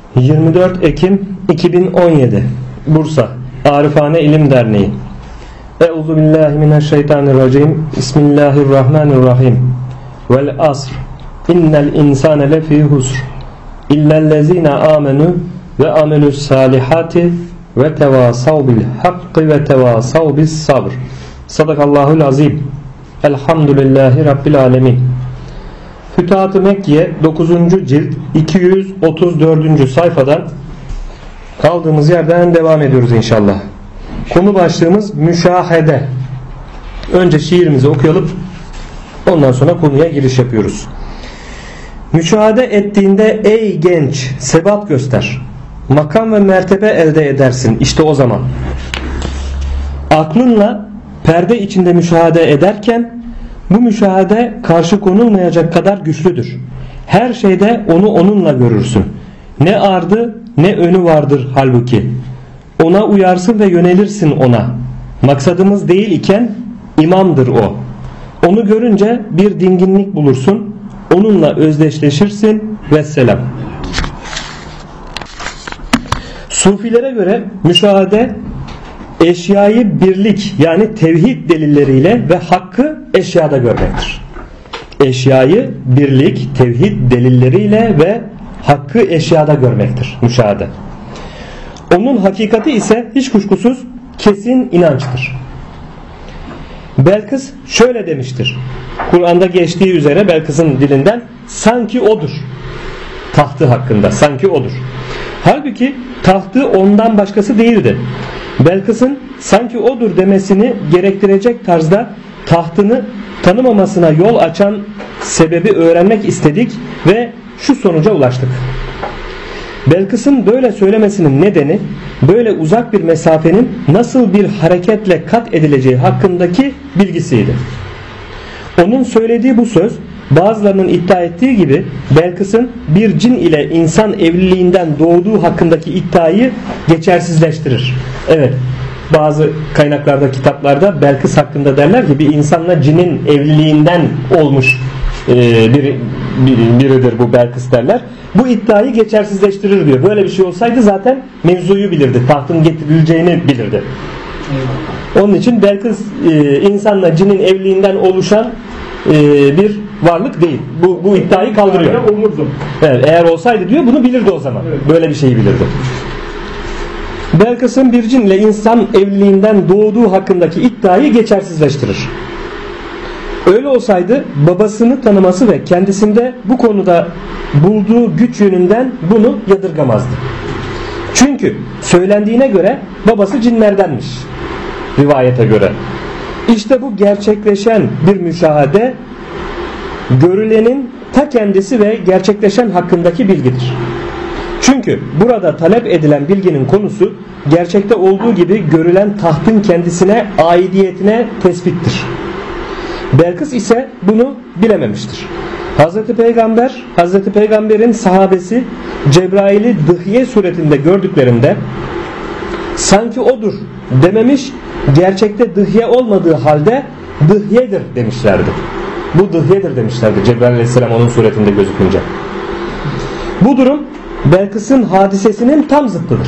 24 Ekim 2017 Bursa Arifane İlim Derneği. Euzubillahimineşşeytanirracim. Bismillahirrahmanirrahim. Vel asr. İnnel insane lefî husr. İllellezîne âmenû ve amelus salihati ve tevâsav bil hakkı ve tevâsav bis sabr. Sadakallahul azim. Elhamdülillahi Rabbil alemin. Fütuhat-ı Mekkiye 9. cilt 234. sayfadan kaldığımız yerden devam ediyoruz inşallah. Konu başlığımız müşahede. Önce şiirimizi okuyalım, ondan sonra konuya giriş yapıyoruz. Müşahede ettiğinde ey genç sebat göster. Makam ve mertebe elde edersin işte o zaman. Aklınla perde içinde müşahede ederken bu müşahede karşı konulmayacak kadar güçlüdür. Her şeyde onu onunla görürsün. Ne ardı ne önü vardır halbuki. Ona uyarsın ve yönelirsin ona. Maksadımız değil iken imamdır o. Onu görünce bir dinginlik bulursun. Onunla özdeşleşirsin vesselam. Sufilere göre müşahede eşyayı birlik yani tevhid delilleriyle ve hakkı eşyada görmektir. Eşyayı birlik, tevhid delilleriyle ve hakkı eşyada görmektir müşahede. Onun hakikati ise hiç kuşkusuz kesin inançtır. Belkıs şöyle demiştir. Kur'an'da geçtiği üzere Belkıs'ın dilinden sanki odur. Tahtı hakkında sanki odur. Halbuki tahtı ondan başkası değildi. Belkıs'ın sanki odur demesini gerektirecek tarzda tahtını tanımamasına yol açan sebebi öğrenmek istedik ve şu sonuca ulaştık. Belkıs'ın böyle söylemesinin nedeni böyle uzak bir mesafenin nasıl bir hareketle kat edileceği hakkındaki bilgisiydi. Onun söylediği bu söz bazılarının iddia ettiği gibi Belkıs'ın bir cin ile insan evliliğinden doğduğu hakkındaki iddiayı geçersizleştirir. Evet, bazı kaynaklarda, kitaplarda Belkıs hakkında derler ki bir insanla cinin evliliğinden olmuş biridir bu Belkıs derler. Bu iddiayı geçersizleştirir diyor. Böyle bir şey olsaydı zaten mevzuyu bilirdi. Tahtın getirileceğini bilirdi. Onun için Belkıs insanla cinin evliliğinden oluşan bir varlık değil. Bu iddiayı kaldırıyor. Evet, eğer olsaydı diyor bunu bilirdi o zaman. Evet. Böyle bir şeyi bilirdi. Belkıs'ın bir cin ile insan evliliğinden doğduğu hakkındaki iddiayı geçersizleştirir. Öyle olsaydı babasını tanıması ve kendisinde bu konuda bulduğu güç yönünden bunu yadırgamazdı. Çünkü söylendiğine göre babası cinlerdenmiş. Rivayete göre. İşte bu gerçekleşen bir müşahede görülenin ta kendisi ve gerçekleşen hakkındaki bilgidir. Çünkü burada talep edilen bilginin konusu gerçekte olduğu gibi görülen tahtın kendisine aidiyetine tespittir. Belkıs ise bunu bilememiştir. Hazreti Peygamber'in sahabesi Cebrail'i dıhye suretinde gördüklerinde sanki odur dememiş, gerçekte dıhye olmadığı halde dıhyedir demişlerdi. Bu dıhyedir demişlerdi Cebrail Aleyhisselam onun suretinde gözükünce. Bu durum Belkıs'ın hadisesinin tam zıttıdır.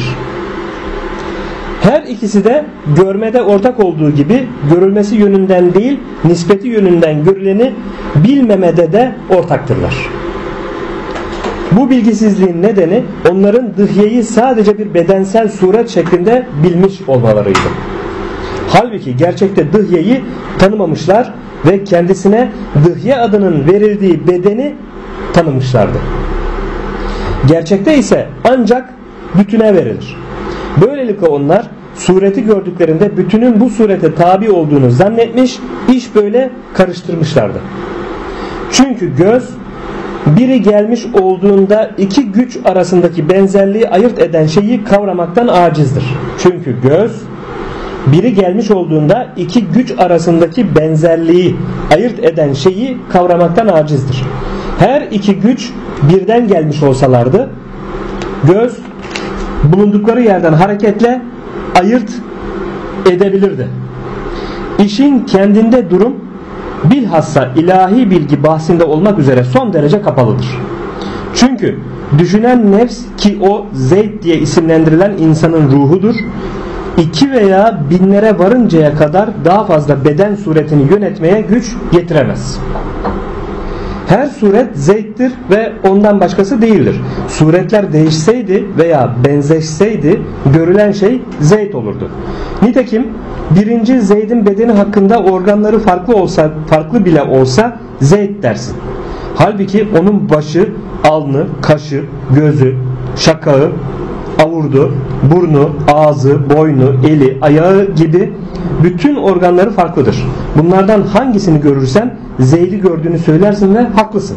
Her ikisi de görmede ortak olduğu gibi görülmesi yönünden değil, nispeti yönünden görüleni bilmemede de ortaktırlar. Bu bilgisizliğin nedeni onların dıhyeyi sadece bir bedensel suret şeklinde bilmiş olmalarıydı. Halbuki gerçekte dıhyeyi tanımamışlar ve kendisine dıhye adının verildiği bedeni tanımışlardı. Gerçekte ise ancak bütüne verilir. Böylelikle onlar sureti gördüklerinde bütünün bu surete tabi olduğunu zannetmiş, iş böyle karıştırmışlardı. Çünkü göz biri gelmiş olduğunda iki güç arasındaki benzerliği ayırt eden şeyi kavramaktan acizdir. Çünkü göz biri gelmiş olduğunda iki güç arasındaki benzerliği ayırt eden şeyi kavramaktan acizdir. Her iki güç birden gelmiş olsalardı göz bulundukları yerden hareketle ayırt edebilirdi. İşin kendinde durum bilhassa ilahi bilgi bahsinde olmak üzere son derece kapalıdır. Çünkü düşünen nefs ki o Zeyd diye isimlendirilen insanın ruhudur. 2 veya binlere varıncaya kadar daha fazla beden suretini yönetmeye güç getiremez. Her suret Zeyd'dir ve ondan başkası değildir. Suretler değişseydi veya benzeşseydi görülen şey Zeyd olurdu. Nitekim 1. Zeyd'in bedeni hakkında organları farklı bile olsa Zeyd dersin. Halbuki onun başı, alnı, kaşı, gözü, şakağı, avurdu, burnu, ağzı, boynu, eli, ayağı gibi bütün organları farklıdır. Bunlardan hangisini görürsen Zeyd'i gördüğünü söylersin ve haklısın.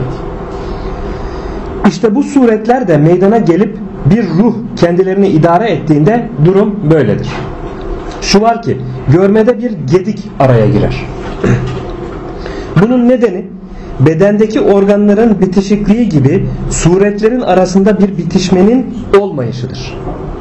İşte bu suretler de meydana gelip bir ruh kendilerini idare ettiğinde durum böyledir. Şu var ki görmede bir gedik araya girer. Bunun nedeni bedendeki organların bitişikliği gibi suretlerin arasında bir bitişmenin olmayışıdır.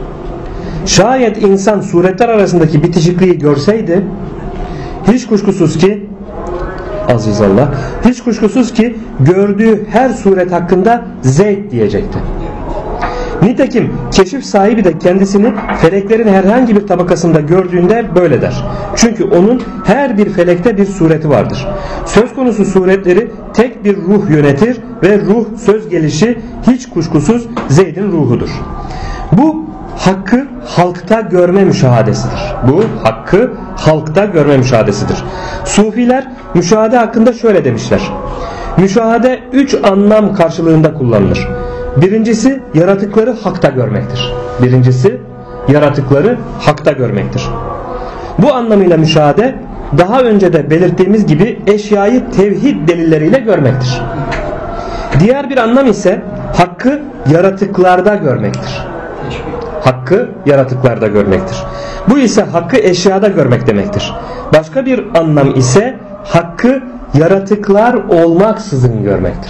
Şayet insan suretler arasındaki bitişikliği görseydi hiç kuşkusuz ki azizallah, hiç kuşkusuz ki gördüğü her suret hakkında Zeyd diyecekti. Nitekim keşif sahibi de kendisini feleklerin herhangi bir tabakasında gördüğünde böyle der. Çünkü onun her bir felekte bir sureti vardır. Söz konusu suretleri tek bir ruh yönetir ve ruh söz gelişi hiç kuşkusuz Zeyd'in ruhudur. Bu hakkı halkta görme müşahadesidir. Bu hakkı halkta görme müşahadesidir. Sufiler müşahade hakkında şöyle demişler. Müşahade 3 anlam karşılığında kullanılır. Birincisi yaratıkları hakta görmektir. Birincisi yaratıkları hakta görmektir. Bu anlamıyla müşahede daha önce de belirttiğimiz gibi eşyayı tevhid delilleriyle görmektir. Diğer bir anlam ise hakkı yaratıklarda görmektir. Hakkı yaratıklarda görmektir. Bu ise hakkı eşyada görmek demektir. Başka bir anlam ise hakkı yaratıklar olmaksızın görmektir.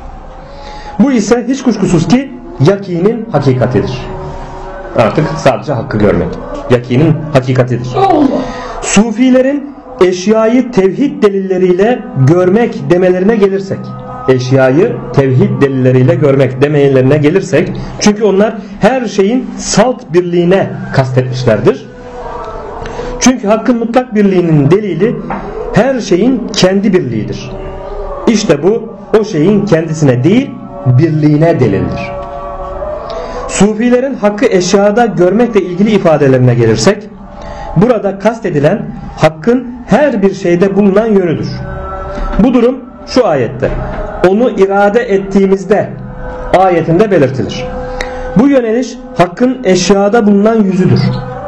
Bu ise hiç kuşkusuz ki yakinin hakikatidir. Artık sadece hakkı görmek. Yakinin hakikatidir. Sufilerin eşyayı tevhid delilleriyle görmek demelerine gelirsek, eşyayı tevhid delilleriyle görmek demelerine gelirsek, çünkü onlar her şeyin salt birliğine kastetmişlerdir. Çünkü hakkın mutlak birliğinin delili her şeyin kendi birliğidir. İşte bu o şeyin kendisine değil birliğine delildir. Sufilerin hakkı eşyada görmekle ilgili ifadelerine gelirsek, burada kastedilen hakkın her bir şeyde bulunan yönüdür. Bu durum şu ayette, onu irade ettiğimizde ayetinde belirtilir. Bu yöneliş hakkın eşyada bulunan yüzüdür.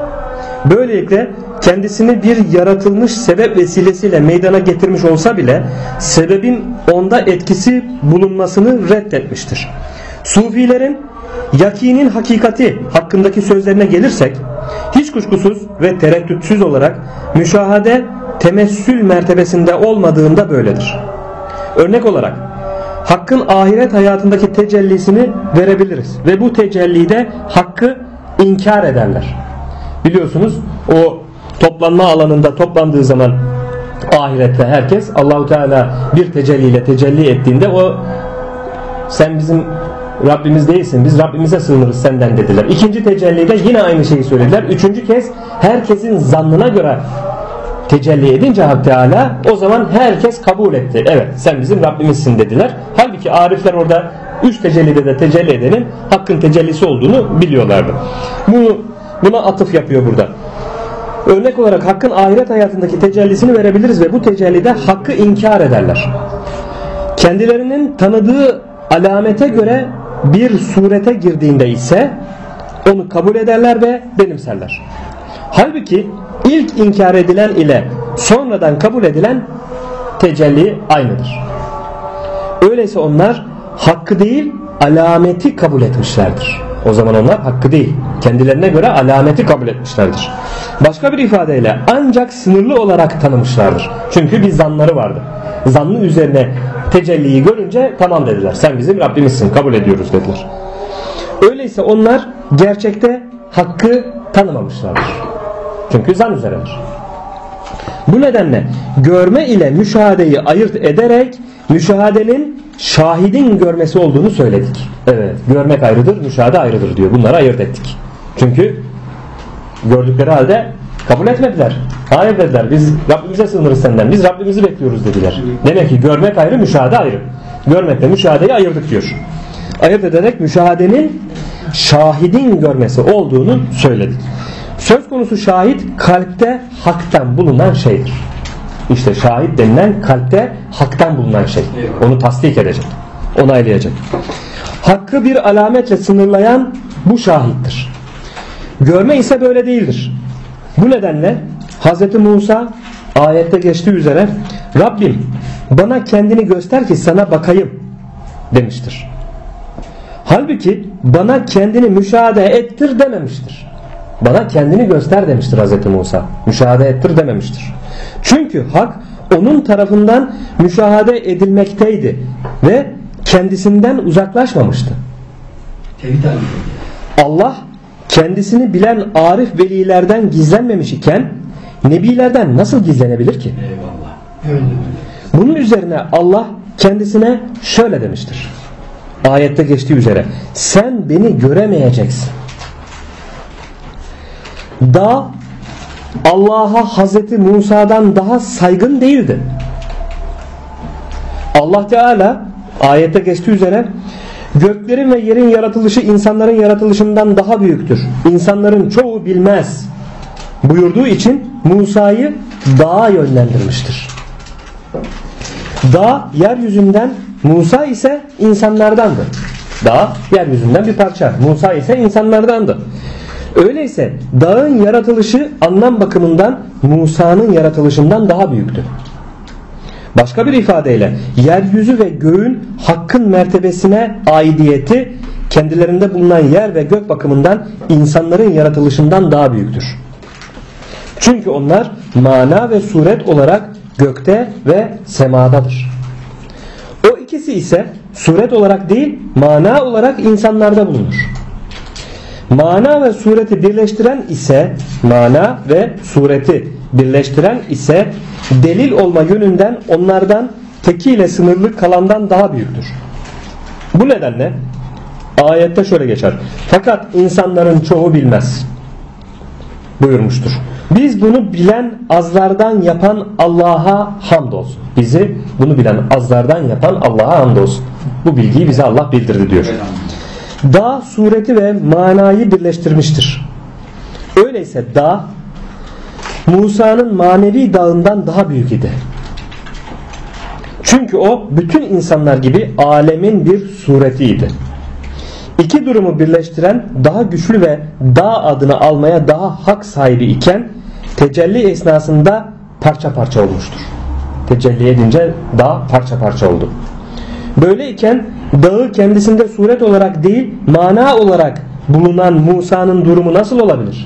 Böylelikle kendisini bir yaratılmış sebep vesilesiyle meydana getirmiş olsa bile sebebin onda etkisi bulunmasını reddetmiştir. Sufilerin yakinin hakikati hakkındaki sözlerine gelirsek, hiç kuşkusuz ve tereddütsüz olarak müşahade temessül mertebesinde olmadığında böyledir. Örnek olarak hakkın ahiret hayatındaki tecellisini verebiliriz ve bu tecellide hakkı inkar ederler. Biliyorsunuz o toplanma alanında toplandığı zaman ahirette herkes Allahu Teala bir tecelliyle tecelli ettiğinde o sen bizim Rabbimiz değilsin, biz Rabbimize sığınırız senden dediler. İkinci tecellide yine aynı şeyi söylediler. Üçüncü kez herkesin zannına göre tecelli edince Hak Teala o zaman herkes kabul etti. Evet sen bizim Rabbimizsin dediler. Halbuki arifler orada 3 tecellide de tecelli edenin hakkın tecellisi olduğunu biliyorlardı. Buna atıf yapıyor burada. Örnek olarak hakkın ahiret hayatındaki tecellisini verebiliriz ve bu tecellide hakkı inkar ederler. Kendilerinin tanıdığı alamete göre bir surete girdiğinde ise onu kabul ederler ve benimserler. Halbuki ilk inkar edilen ile sonradan kabul edilen tecelli aynıdır. Öyleyse onlar hakkı değil alameti kabul etmişlerdir. O zaman onlar hakkı değil, kendilerine göre alameti kabul etmişlerdir. Başka bir ifadeyle ancak sınırlı olarak tanımışlardır. Çünkü bir zannları vardı. Zannı üzerine tecelliyi görünce tamam dediler. Sen bizim Rabbimizsin, kabul ediyoruz dediler. Öyleyse onlar gerçekte hakkı tanımamışlardır. Çünkü zan üzeredir. Bu nedenle görme ile müşahadeyi ayırt ederek müşahadenin şahidin görmesi olduğunu söyledik. Evet, görmek ayrıdır, müşahede ayrıdır diyor. Bunları ayırt ettik. Çünkü gördükleri halde kabul etmediler. Hayır dediler, biz Rabbimize sığınırız senden, biz Rabbimizi bekliyoruz dediler. Demek ki görmek ayrı, müşahede ayrı. Görmekle müşahedeyi ayırdık diyor. Ayırt ederek müşahedenin şahidin görmesi olduğunu söyledik. Söz konusu şahit kalpte haktan bulunan şeydir. İşte şahit denilen kalpte haktan bulunan şey. Onu tasdik edecek, onaylayacak. Hakkı bir alametle sınırlayan bu şahittir. Görme ise böyle değildir. Bu nedenle Hz. Musa ayette geçtiği üzere Rabbim bana kendini göster ki sana bakayım demiştir. Halbuki bana kendini müşahede ettir dememiştir. Bana kendini göster demiştir Hz. Musa. Müşahede ettir dememiştir. Çünkü hak onun tarafından müşahede edilmekteydi ve kendisinden uzaklaşmamıştı. Allah kendisini bilen arif velilerden gizlenmemiş iken nebilerden nasıl gizlenebilir ki? Bunun üzerine Allah kendisine şöyle demiştir. Ayette geçtiği üzere sen beni göremeyeceksin. Dağ Allah'a Hazreti Musa'dan daha saygın değildi. Allah Teala ayette geçtiği üzere göklerin ve yerin yaratılışı insanların yaratılışından daha büyüktür. İnsanların çoğu bilmez buyurduğu için Musa'yı dağa yönlendirmiştir. Dağ yeryüzünden, Musa ise insanlardandı. Dağ yeryüzünden bir parça, Musa ise insanlardandı. Öyleyse dağın yaratılışı anlam bakımından Musa'nın yaratılışından daha büyüktü. Başka bir ifadeyle yeryüzü ve göğün hakkın mertebesine aidiyeti kendilerinde bulunan yer ve gök bakımından insanların yaratılışından daha büyüktür. Çünkü onlar mana ve suret olarak gökte ve semadadır. O ikisi ise suret olarak değil mana olarak insanlarda bulunur. Mana ve sureti birleştiren ise delil olma yönünden onlardan tekiyle sınırlı kalandan daha büyüktür. Bu nedenle ayette şöyle geçer. Fakat insanların çoğu bilmez buyurmuştur. Biz bunu bilen azlardan yapan Allah'a hamdolsun. Bizi bunu bilen azlardan yapan Allah'a hamdolsun. Bu bilgiyi bize Allah bildirdi diyor. Dağ sureti ve manayı birleştirmiştir. Öyleyse dağ Musa'nın manevi dağından daha büyük idi. Çünkü o bütün insanlar gibi alemin bir suretiydi. İki durumu birleştiren daha güçlü ve dağ adını almaya daha hak sahibi iken tecelli esnasında parça parça olmuştur. Tecelli edince dağ parça parça oldu. Böyleyken dağı kendisinde suret olarak değil mana olarak bulunan Musa'nın durumu nasıl olabilir?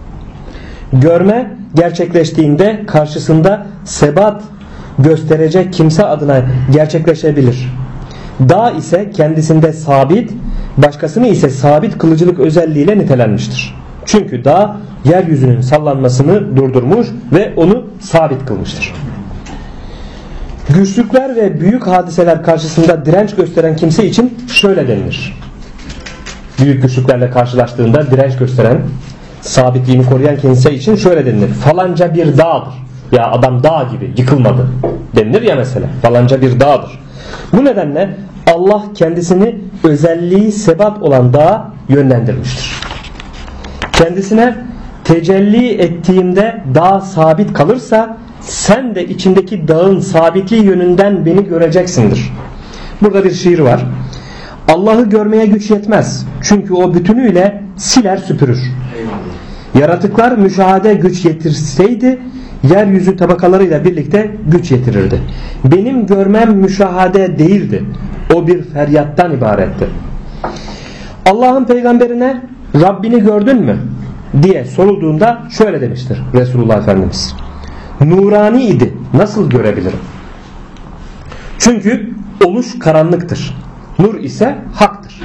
Görme gerçekleştiğinde karşısında sebat gösterecek kimse adına gerçekleşebilir. Dağ ise kendisinde sabit, başkasını ise sabit kılıcılık özelliğiyle nitelenmiştir. Çünkü dağ yeryüzünün sallanmasını durdurmuş ve onu sabit kılmıştır. Güçlükler ve büyük hadiseler karşısında direnç gösteren kimse için şöyle denilir. Büyük güçlüklerle karşılaştığında direnç gösteren, sabitliğini koruyan kimse için şöyle denilir. Falanca bir dağdır. Ya adam dağ gibi yıkılmadı denilir ya mesela. Falanca bir dağdır. Bu nedenle Allah kendisini özelliği sebat olan dağa yönlendirmiştir. Kendisine tecelli ettiğimde dağ sabit kalırsa sen de içindeki dağın sabitliği yönünden beni göreceksindir. Burada bir şiir var. Allah'ı görmeye güç yetmez. Çünkü o bütünüyle siler süpürür. Yaratıklar müşahede güç yetirseydi yeryüzü tabakalarıyla birlikte güç yetirirdi. Benim görmem müşahade değildi. O bir feryattan ibaretti. Allah'ın peygamberine Rabbini gördün mü diye sorulduğunda şöyle demiştir Resulullah Efendimiz. Nurani idi. Nasıl görebilirim? Çünkü oluş karanlıktır. Nur ise haktır.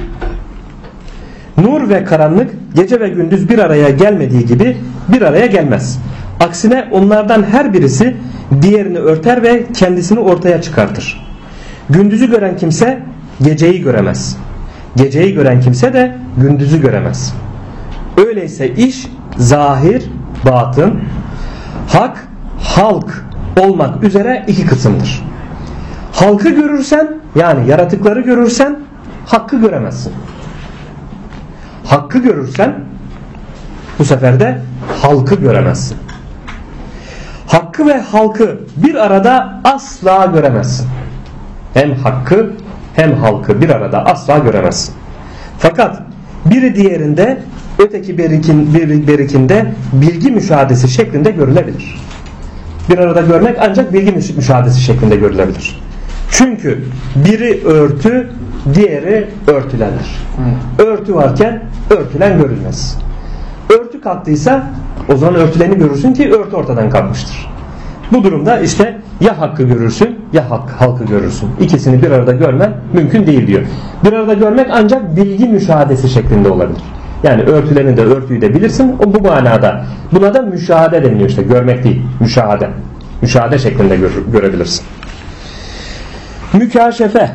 Nur ve karanlık gece ve gündüz bir araya gelmediği gibi bir araya gelmez. Aksine onlardan her birisi diğerini örter ve kendisini ortaya çıkartır. Gündüzü gören kimse geceyi göremez. Geceyi gören kimse de gündüzü göremez. Öyleyse iş zahir, batın, hak, halk olmak üzere iki kısımdır. Halkı görürsen, yani yaratıkları görürsen hakkı göremezsin. Hakkı görürsen bu sefer de halkı göremezsin. Hakkı ve halkı bir arada asla göremezsin. Hem hakkı hem halkı bir arada asla göremezsin. Fakat biri diğerinde, öteki berikinde bilgi müşahadesi şeklinde görülebilir. Bir arada görmek ancak bilgi müşahadesi şeklinde görülebilir. Çünkü biri örtü, diğeri örtülenir. Örtü varken örtülen görülmez. Örtü kalktıysa o zaman örtüleni görürsün ki örtü ortadan kalkmıştır. Bu durumda işte ya hakkı görürsün ya halkı görürsün. İkisini bir arada görmen mümkün değil diyor. Bir arada görmek ancak bilgi müşahadesi şeklinde olabilir. Yani örtüleni de örtüyü de bilirsin. O bu manada. Buna da müşahede deniliyor işte. Görmek değil. Müşahede. Müşahede şeklinde görebilirsin. Mükaşefe.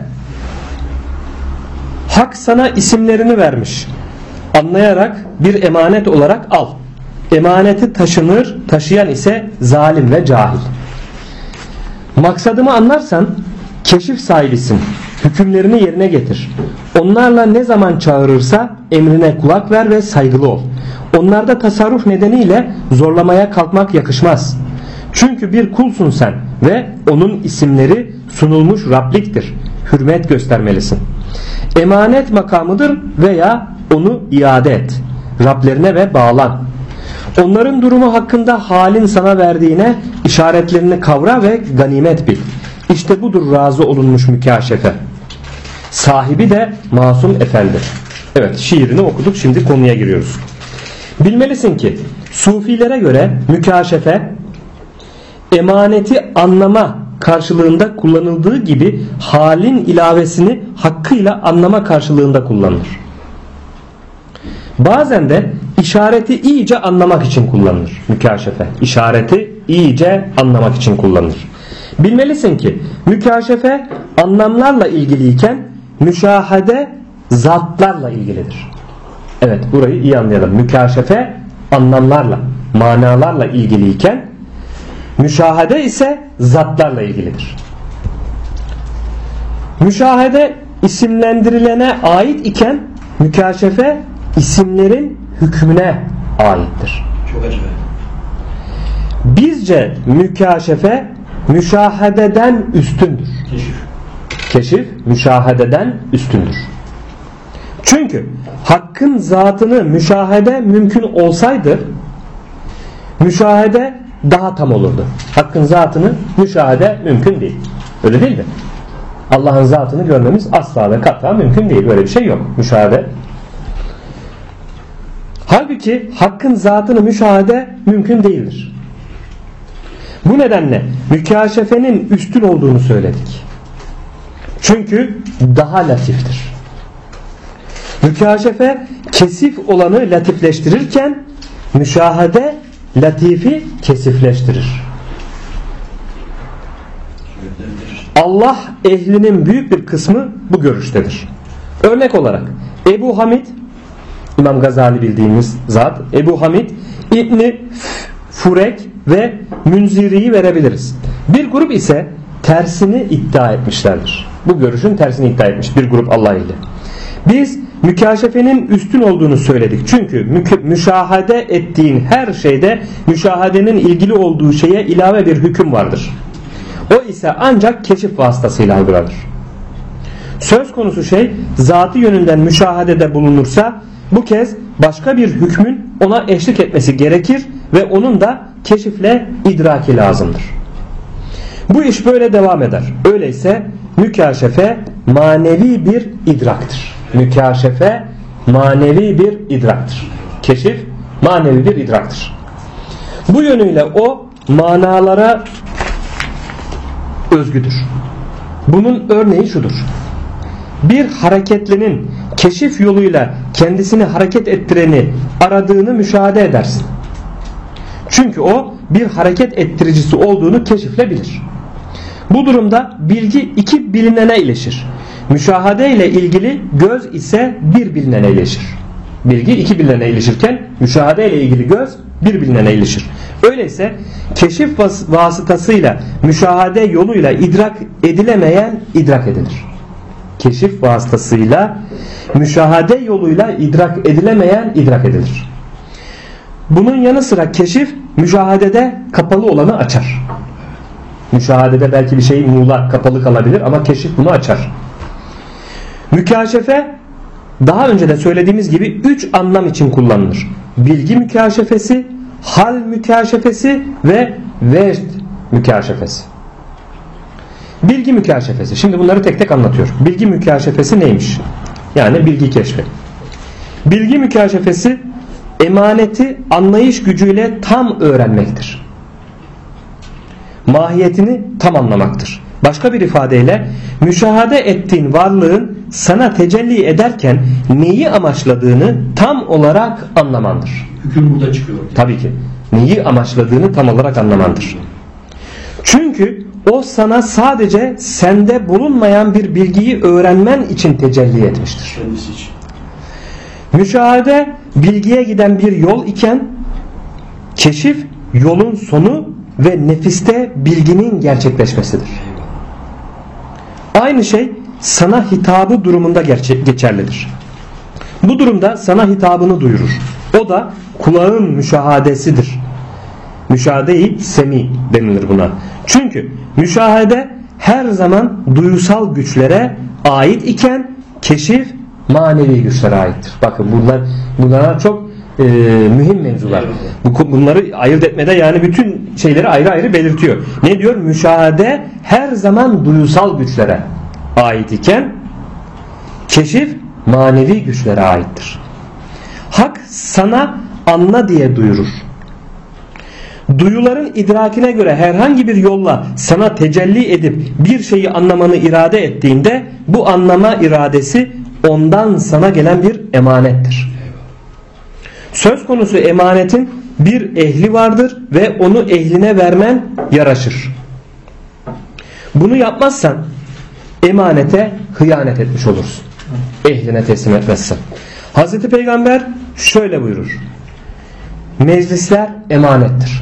Hak sana isimlerini vermiş. Anlayarak bir emanet olarak al. Emaneti taşıyan ise zalim ve cahil. Maksadımı anlarsan keşif sahibisin. Hükümlerini yerine getir. Onlarla ne zaman çağırırsa emrine kulak ver ve saygılı ol. Onlarda tasarruf nedeniyle zorlamaya kalkmak yakışmaz. Çünkü bir kulsun sen ve onun isimleri sunulmuş Rabliktir. Hürmet göstermelisin. Emanet makamıdır veya onu iade et. Rablerine ve bağlan. Onların durumu hakkında halin sana verdiğine işaretlerini kavra ve ganimet bil. İşte budur razı olunmuş mükaşefe. Sahibi de masum efendidir. Evet, şiirini okuduk, şimdi konuya giriyoruz. Bilmelisin ki sufilere göre mükaşefe emaneti anlama karşılığında kullanıldığı gibi halin ilavesini hakkıyla anlama karşılığında kullanılır. Bazen de işareti iyice anlamak için kullanılır mükaşefe. İşareti iyice anlamak için kullanılır. Bilmelisin ki mükaşefe anlamlarla ilgiliyken müşahede zatlarla ilgilidir. Evet, burayı iyi anlayalım. Mükaşefe anlamlarla, manalarla ilgiliyken müşahede ise zatlarla ilgilidir. Müşahede isimlendirilene ait iken mükaşefe isimlerin hükmüne aittir. Çok acayip. Bizce mükaşefe müşahededen üstündür. Keşif müşahededen üstündür. Çünkü hakkın zatını müşahede mümkün olsaydı müşahede daha tam olurdu. Hakkın zatını müşahede mümkün değil. Öyle değil mi? Allah'ın zatını görmemiz asla ve kata mümkün değil. Böyle bir şey yok. Müşahede. Halbuki hakkın zatını müşahede mümkün değildir. Bu nedenle mükaşefenin üstün olduğunu söyledik. Çünkü daha latiftir. Mükaşefe kesif olanı latifleştirirken müşahede latifi kesifleştirir. Allah ehlinin büyük bir kısmı bu görüştedir. Örnek olarak Ebu Hamid, İmam Gazali bildiğimiz zat, Ebu Hamid İbni Furek ve Münziri'yi verebiliriz. Bir grup ise tersini iddia etmişlerdir. Bu görüşün tersini iddia etmiş bir grup Allah ehli. Biz mükaşefenin üstün olduğunu söyledik. Çünkü müşahede ettiğin her şeyde müşahedenin ilgili olduğu şeye ilave bir hüküm vardır. O ise ancak keşif vasıtasıyla algılanır. Söz konusu şey zatı yönünden müşahedede bulunursa bu kez başka bir hükmün ona eşlik etmesi gerekir ve onun da keşifle idraki lazımdır. Bu iş böyle devam eder. Öyleyse mükaşefe manevi bir idraktır. Mükaşefe manevi bir idraktır. Keşif manevi bir idraktır. Bu yönüyle o manalara özgüdür. Bunun örneği şudur. Bir hareketlinin keşif yoluyla kendisini hareket ettireni aradığını müşahede edersin. Çünkü o bir hareket ettiricisi olduğunu keşifle bilir. Bu durumda bilgi iki bilinene ilişir. Müşahede ile ilgili göz ise bir bilinene ilişir. Bilgi iki bilinene ilişirken müşahede ile ilgili göz bir bilinene ilişir. Öyleyse keşif vasıtasıyla müşahede yoluyla idrak edilemeyen idrak edilir. Keşif vasıtasıyla müşahede yoluyla idrak edilemeyen idrak edilir. Bunun yanı sıra keşif müşahedede kapalı olanı açar. Müşahedede belki bir şey muğlak, kapalı kalabilir ama keşif bunu açar. Mükaşefe daha önce de söylediğimiz gibi 3 anlam için kullanılır. Bilgi mükaşefesi, hal mükaşefesi ve vecd mükaşefesi. Bilgi mükaşefesi. Şimdi bunları tek tek anlatıyor. Bilgi mükaşefesi neymiş? Yani bilgi keşfi. Bilgi mükaşefesi emaneti anlayış gücüyle tam öğrenmektir. Mahiyetini tam anlamaktır. Başka bir ifadeyle müşahede ettiğin varlığın sana tecelli ederken neyi amaçladığını tam olarak anlamandır. Hüküm burada çıkıyor. Tabii ki. Neyi amaçladığını tam olarak anlamandır. Çünkü o sana sadece sende bulunmayan bir bilgiyi öğrenmen için tecelli etmiştir. Kendisi için. Müşahede bilgiye giden bir yol iken keşif yolun sonu ve nefiste bilginin gerçekleşmesidir. Aynı şey sana hitabı durumunda geçerlidir. Bu durumda sana hitabını duyurur. O da kulağın müşahadesidir. Müşahede-i semi denilir buna. Çünkü müşahede her zaman duyusal güçlere ait iken keşif manevi güçlere aittir. Bakın bunlar çok mühim mevzular. Bunları ayırt etmede yani bütün şeyleri ayrı ayrı belirtiyor. Ne diyor? Müşahede her zaman duyusal güçlere ait iken keşif manevi güçlere aittir. Hak sana anla diye duyurur. Duyuların idrakine göre herhangi bir yolla sana tecelli edip bir şeyi anlamanı irade ettiğinde bu anlama iradesi ondan sana gelen bir emanettir. Söz konusu emanetin bir ehli vardır ve onu ehline vermen yaraşır. Bunu yapmazsan emanete hıyanet etmiş olursun. Ehline teslim etmezsen. Hazreti Peygamber şöyle buyurur. Meclisler emanettir.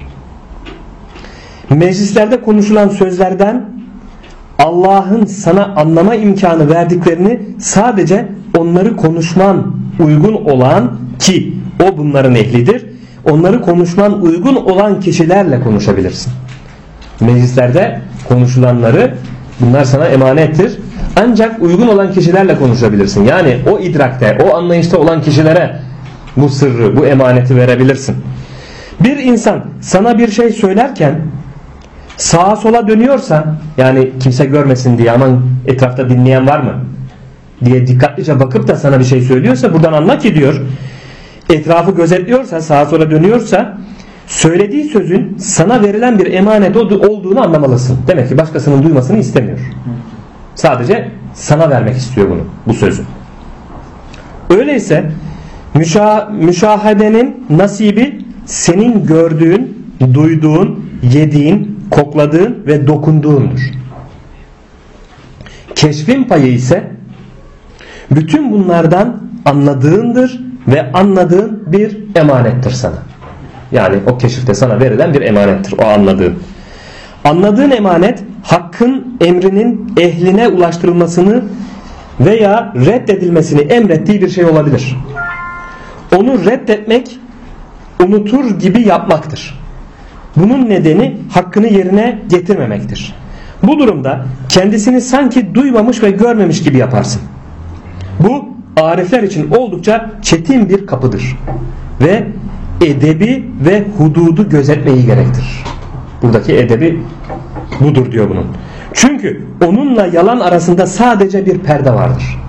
Meclislerde konuşulan sözlerden Allah'ın sana anlama imkanı verdiklerini sadece onları konuşman uygun olan ki o bunların ehlidir. Onları konuşman uygun olan kişilerle konuşabilirsin. Meclislerde konuşulanları bunlar sana emanettir. Ancak uygun olan kişilerle konuşabilirsin. Yani o idrakte, o anlayışta olan kişilere bu sırrı, bu emaneti verebilirsin. Bir insan sana bir şey söylerken sağa sola dönüyorsa, yani kimse görmesin diye aman etrafta dinleyen var mı diye dikkatlice bakıp da sana bir şey söylüyorsa buradan anla ki diyor, etrafı gözetliyorsa, sağa sola dönüyorsa söylediği sözün sana verilen bir emanet olduğunu anlamalısın. Demek ki başkasının duymasını istemiyor. Sadece sana vermek istiyor bu sözü. Öyleyse müşahedenin nasibi senin gördüğün, duyduğun, yediğin, kokladığın ve dokunduğundur. Keşfin payı ise bütün bunlardan anladığındır ve anladığın bir emanettir sana. Yani o keşifte sana verilen bir emanettir o anladığın. Anladığın emanet hakkın emrinin ehline ulaştırılmasını veya reddedilmesini emrettiği bir şey olabilir. Onu reddetmek unutur gibi yapmaktır. Bunun nedeni hakkını yerine getirmemektir. Bu durumda kendisini sanki duymamış ve görmemiş gibi yaparsın. Bu arifler için oldukça çetin bir kapıdır ve edebi ve hududu gözetmeyi gerektirir. Buradaki edebi budur diyor bunun. Çünkü onunla yalan arasında sadece bir perde vardır.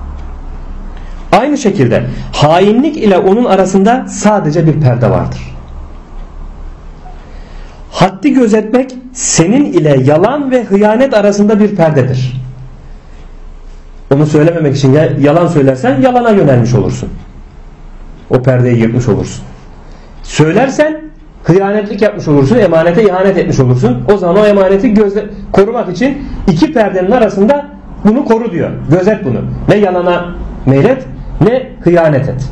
Aynı şekilde hainlik ile onun arasında sadece bir perde vardır. Haddi gözetmek senin ile yalan ve hıyanet arasında bir perdedir. Onu söylememek için yalan söylersen yalana yönelmiş olursun. O perdeyi yırtmış olursun. Söylersen hıyanetlik yapmış olursun, emanete ihanet etmiş olursun. O zaman o emaneti korumak için iki perdenin arasında bunu koru diyor. Gözet bunu. Ne yalana meylet, ne hıyanet et.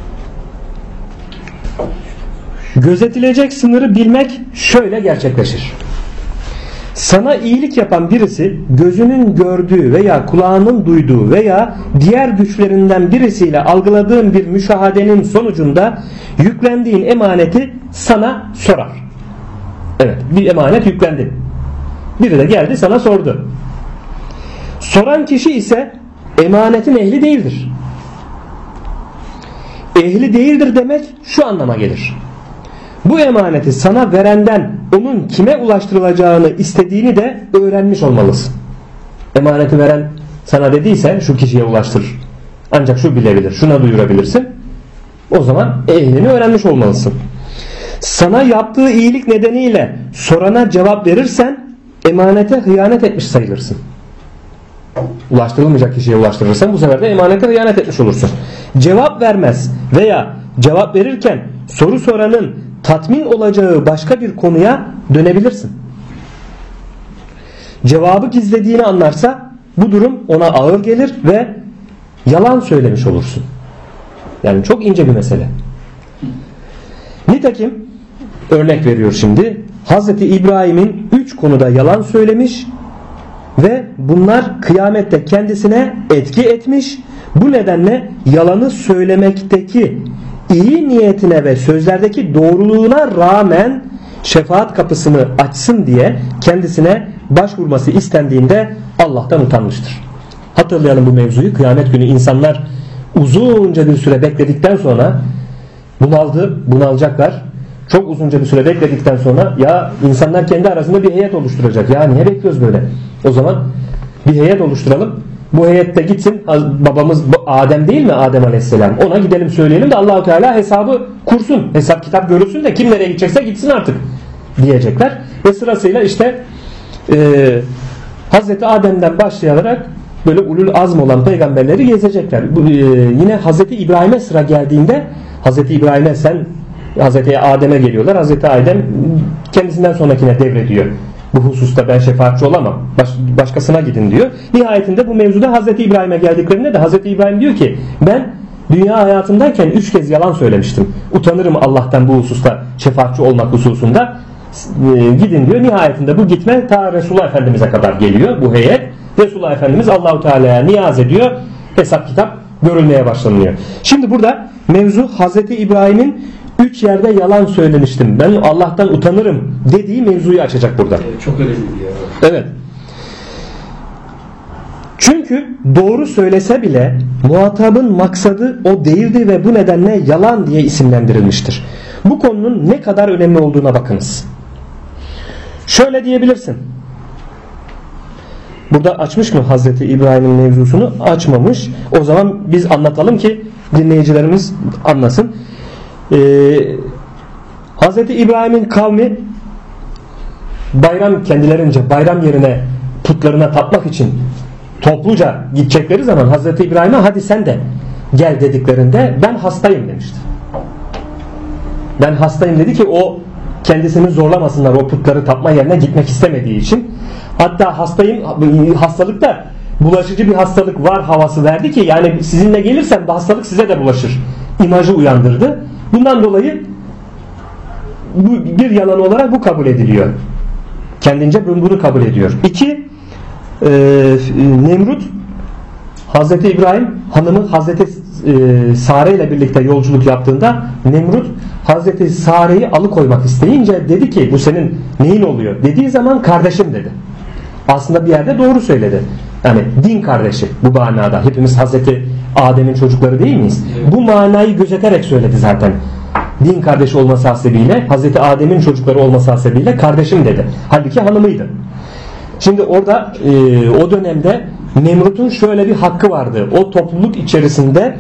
Gözetilecek sınırı bilmek şöyle gerçekleşir. Sana iyilik yapan birisi gözünün gördüğü veya kulağının duyduğu veya diğer güçlerinden birisiyle algıladığın bir müşahadenin sonucunda yüklendiğin emaneti sana sorar. Evet, bir emanet yüklendin. Biri de geldi sana sordu. Soran kişi ise emanetin ehli değildir. Ehli değildir demek şu anlama gelir. Bu emaneti sana verenden onun kime ulaştırılacağını istediğini de öğrenmiş olmalısın. Emaneti veren sana dediyse şu kişiye ulaştır. Ancak şu bilebilir, şuna duyurabilirsin. O zaman ehlini öğrenmiş olmalısın. Sana yaptığı iyilik nedeniyle sorana cevap verirsen emanete hıyanet etmiş sayılırsın. Ulaştırılmayacak kişiye ulaştırırsan bu sefer de emanete hıyanet etmiş olursun. Cevap vermez veya cevap verirken soru soranın tatmin olacağı başka bir konuya dönebilirsin. Cevabı gizlediğini anlarsa bu durum ona ağır gelir ve yalan söylemiş olursun. Yani çok ince bir mesele. Nitekim örnek veriyor şimdi. Hazreti İbrahim'in 3 konuda yalan söylemiş ve bunlar kıyamette kendisine etki etmiş. Bu nedenle yalanı söylemekteki iyi niyetine ve sözlerdeki doğruluğuna rağmen şefaat kapısını açsın diye kendisine başvurması istendiğinde Allah'tan utanmıştır. Hatırlayalım bu mevzuyu. Kıyamet günü insanlar uzunca bir süre bekledikten sonra bunalacaklar. Çok uzunca bir süre bekledikten sonra ya insanlar kendi arasında bir heyet oluşturacak. Ya niye bekliyoruz böyle? O zaman bir heyet oluşturalım. Bu heyette gitsin babamız Adem değil mi? Adem Aleyhisselam. Ona gidelim söyleyelim de Allah-u Teala hesabı kursun. Hesap kitap görülsün de kim nereye gidecekse gitsin artık diyecekler. Ve sırasıyla işte Hazreti Adem'den başlayarak böyle ulul azm olan peygamberleri gezecekler. Yine Hazreti İbrahim'e sıra geldiğinde Hazreti İbrahim'e Hazreti Adem'e geliyorlar. Hazreti Adem kendisinden sonrakine devrediyor. Bu hususta ben şefaatçi olamam. Başkasına gidin diyor. Nihayetinde bu mevzuda Hazreti İbrahim'e geldiklerinde de Hazreti İbrahim diyor ki ben dünya hayatımdayken 3 kez yalan söylemiştim. Utanırım Allah'tan bu hususta şefaatçi olmak hususunda. Gidin diyor. Nihayetinde bu gitme ta Resulullah Efendimiz'e kadar geliyor bu heyet. Resulullah Efendimiz Allahu Teala'ya niyaz ediyor. Hesap kitap görülmeye başlanıyor. Şimdi burada mevzu Hazreti İbrahim'in 3 yerde yalan söylemiştim. Ben Allah'tan utanırım dediği mevzuyu açacak burada. Çok önemli ya. Evet. Çünkü doğru söylese bile muhatabın maksadı o değildi ve bu nedenle yalan diye isimlendirilmiştir. Bu konunun ne kadar önemli olduğuna bakınız. Şöyle diyebilirsin. Burada açmış mı Hazreti İbrahim'in mevzusunu? Açmamış. O zaman biz anlatalım ki dinleyicilerimiz anlasın. Hazreti İbrahim'in kavmi kendilerince bayram yerine putlarına tapmak için topluca gidecekleri zaman Hazreti İbrahim'e hadi sen de gel dediklerinde ben hastayım demişti. Ben hastayım dedi ki o kendisini zorlamasınlar, o putları tapma yerine gitmek istemediği için. Hatta hastalıkta bulaşıcı bir hastalık var havası verdi ki yani sizinle gelirsem bu hastalık size de bulaşır imajı uyandırdı. Bundan dolayı bu bir yalan olarak bu kabul ediliyor. Kendince bunu kabul ediyor. 2 Nemrut Hazreti İbrahim hanımı Hazreti Sare ile birlikte yolculuk yaptığında Nemrut Hazreti Sare'yi alıkoymak isteyince dedi ki bu senin neyin oluyor? Dediği zaman kardeşim dedi. Aslında bir yerde doğru söyledi. Yani din kardeşi bu manada. Hepimiz Hazreti Adem'in çocukları değil miyiz? Bu manayı gözeterek söyledi zaten. Din kardeşi olması hasebiyle Hazreti Adem'in çocukları olması hasebiyle kardeşim dedi. Halbuki hanımıydı. Şimdi orada o dönemde Nemrut'un şöyle bir hakkı vardı. O topluluk içerisinde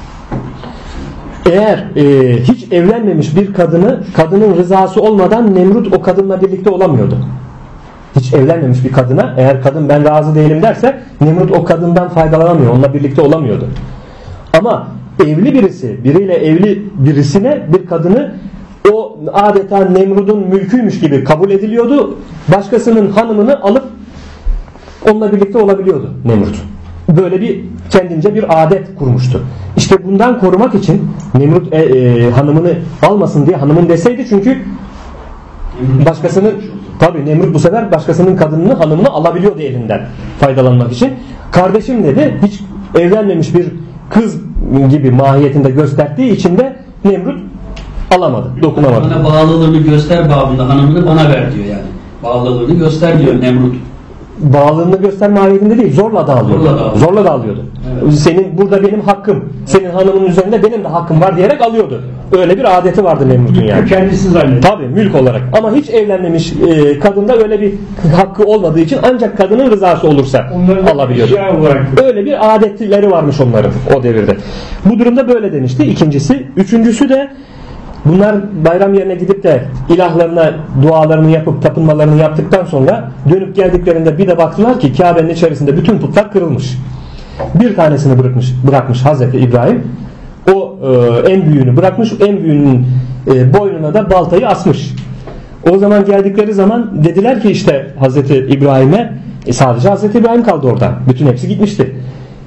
eğer hiç evlenmemiş bir kadının rızası olmadan Nemrut o kadınla birlikte olamıyordu. Hiç evlenmemiş bir kadına eğer kadın ben razı değilim derse Nemrut o kadından faydalanamıyor. Onunla birlikte olamıyordu. Ama evli biriyle evli birisine bir kadını o adeta Nemrud'un mülküymüş gibi kabul ediliyordu. Başkasının hanımını alıp onunla birlikte olabiliyordu Nemrut. Böyle bir kendince bir adet kurmuştu. İşte bundan korumak için Nemrut hanımını almasın diye hanımın deseydi, çünkü başkasının, tabii Nemrut bu sefer başkasının kadınını, hanımını alabiliyordu elinden faydalanmak için. Kardeşim dedi, hiç evlenmemiş bir kız gibi mahiyetinde gösterdiği için de Nemrut alamadı, dokunamadı. Bana bağlılığını göster babında, hanımını bana ver diyor yani. Bağlılığını göster diyor Nemrut. Bağlılığını göster mahiyetinde değil, zorla da alıyordu. Zorla da alıyordu. Evet. Senin burada benim hakkım, senin hanımın üzerinde benim de hakkım var diyerek alıyordu. Öyle bir adeti vardı Nemrut'un yani. Kendisi zannediyor. Tabii mülk olarak. Ama hiç evlenmemiş kadında öyle bir hakkı olmadığı için ancak kadının rızası olursa alabiliyordu. Öyle bir adetleri varmış onların o devirde. Bu durumda böyle demişti. İkincisi. Üçüncüsü de bunlar bayram yerine gidip de ilahlarına dualarını yapıp tapınmalarını yaptıktan sonra dönüp geldiklerinde bir de baktılar ki Kabe'nin içerisinde bütün putlar kırılmış. Bir tanesini bırakmış Hazreti İbrahim. O en büyüğünü bırakmış. En büyüğünün boynuna da baltayı asmış. O zaman geldikleri zaman dediler ki işte Hazreti İbrahim'e sadece Hazreti İbrahim kaldı orada. Bütün hepsi gitmişti.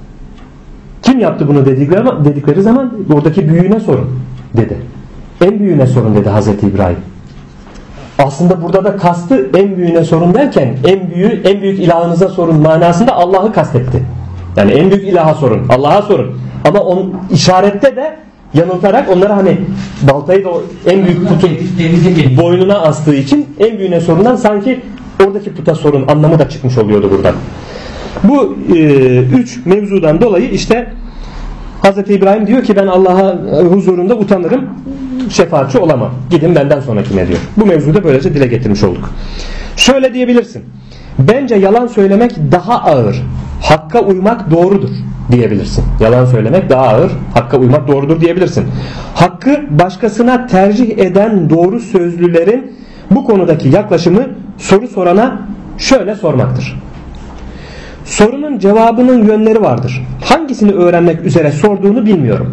Kim yaptı bunu dedikleri zaman oradaki büyüğüne sorun dedi. En büyüğüne sorun dedi Hazreti İbrahim. Aslında burada da kastı en büyüğüne sorun derken en büyük ilahınıza sorun manasında Allah'ı kastetti. Yani en büyük ilaha sorun, Allah'a sorun. Ama işarette de yanıltarak onlara hani baltayı da en büyük putun boynuna astığı için en büyüğüne sorundan sanki oradaki puta sorun anlamı da çıkmış oluyordu buradan. Bu üç mevzudan dolayı işte Hazreti İbrahim diyor ki ben Allah'a huzurunda utanırım, şefaatçi olamam. Gidin benden sonrakine diyor. Bu mevzuda böylece dile getirmiş olduk. Şöyle diyebilirsin. Bence yalan söylemek daha ağır. Hakka uymak doğrudur diyebilirsin. Yalan söylemek daha ağır. Hakka uymak doğrudur diyebilirsin. Hakkı başkasına tercih eden doğru sözlülerin bu konudaki yaklaşımı soru sorana şöyle sormaktır. Sorunun cevabının yönleri vardır. Hangisini öğrenmek üzere sorduğunu bilmiyorum.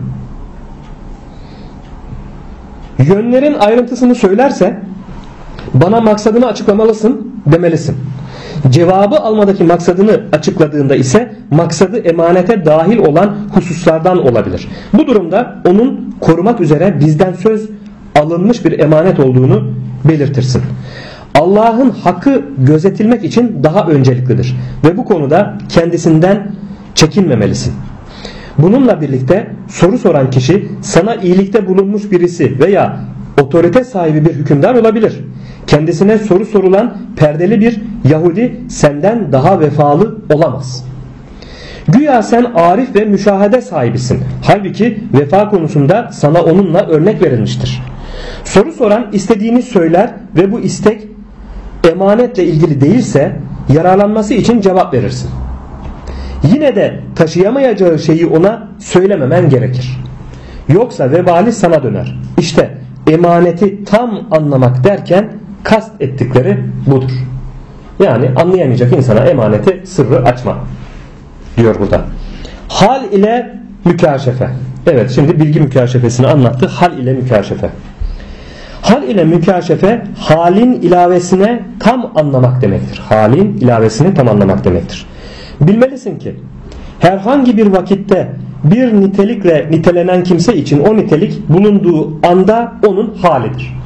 Yönlerin ayrıntısını söylerse bana maksadını açıklamalısın demelisin. Cevabı almadaki maksadını açıkladığında ise maksadı emanete dahil olan hususlardan olabilir. Bu durumda onun korumak üzere bizden söz alınmış bir emanet olduğunu belirtirsin. Allah'ın hakkı gözetilmek için daha önceliklidir ve bu konuda kendisinden çekinmemelisin. Bununla birlikte soru soran kişi sana iyilikte bulunmuş birisi veya otorite sahibi bir hükümdar olabilir. Kendisine soru sorulan perdeli bir Yahudi senden daha vefalı olamaz. Güya sen arif ve müşahede sahibisin. Halbuki vefa konusunda sana onunla örnek verilmiştir. Soru soran istediğini söyler ve bu istek emanetle ilgili değilse yararlanması için cevap verirsin. Yine de taşıyamayacağı şeyi ona söylememen gerekir. Yoksa vebali sana döner. İşte emaneti tam anlamak derken kast ettikleri budur. Yani anlayamayacak insana emaneti, sırrı açma diyor burada. Hal ile mükaşefe. Evet, şimdi bilgi mükaşefesini anlattı. Hal ile mükaşefe. Hal ile mükaşefe halin ilavesine tam anlamak demektir. Halin ilavesini tam anlamak demektir. Bilmelisin ki herhangi bir vakitte bir nitelikle nitelenen kimse için o nitelik bulunduğu anda onun halidir.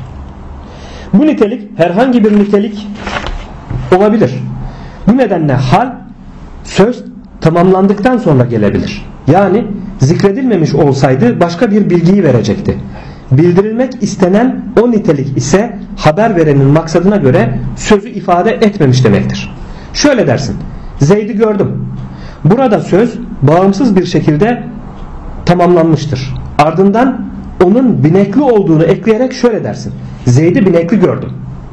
Bu nitelik herhangi bir nitelik olabilir. Bu nedenle hal söz tamamlandıktan sonra gelebilir. Yani zikredilmemiş olsaydı başka bir bilgiyi verecekti. Bildirilmek istenen o nitelik ise haber verenin maksadına göre sözü ifade etmemiş demektir. Şöyle dersin: Zeyd'i gördüm. Burada söz bağımsız bir şekilde tamamlanmıştır. Ardından onun binekli olduğunu ekleyerek şöyle dersin: Zeyd'i binekli gördüm.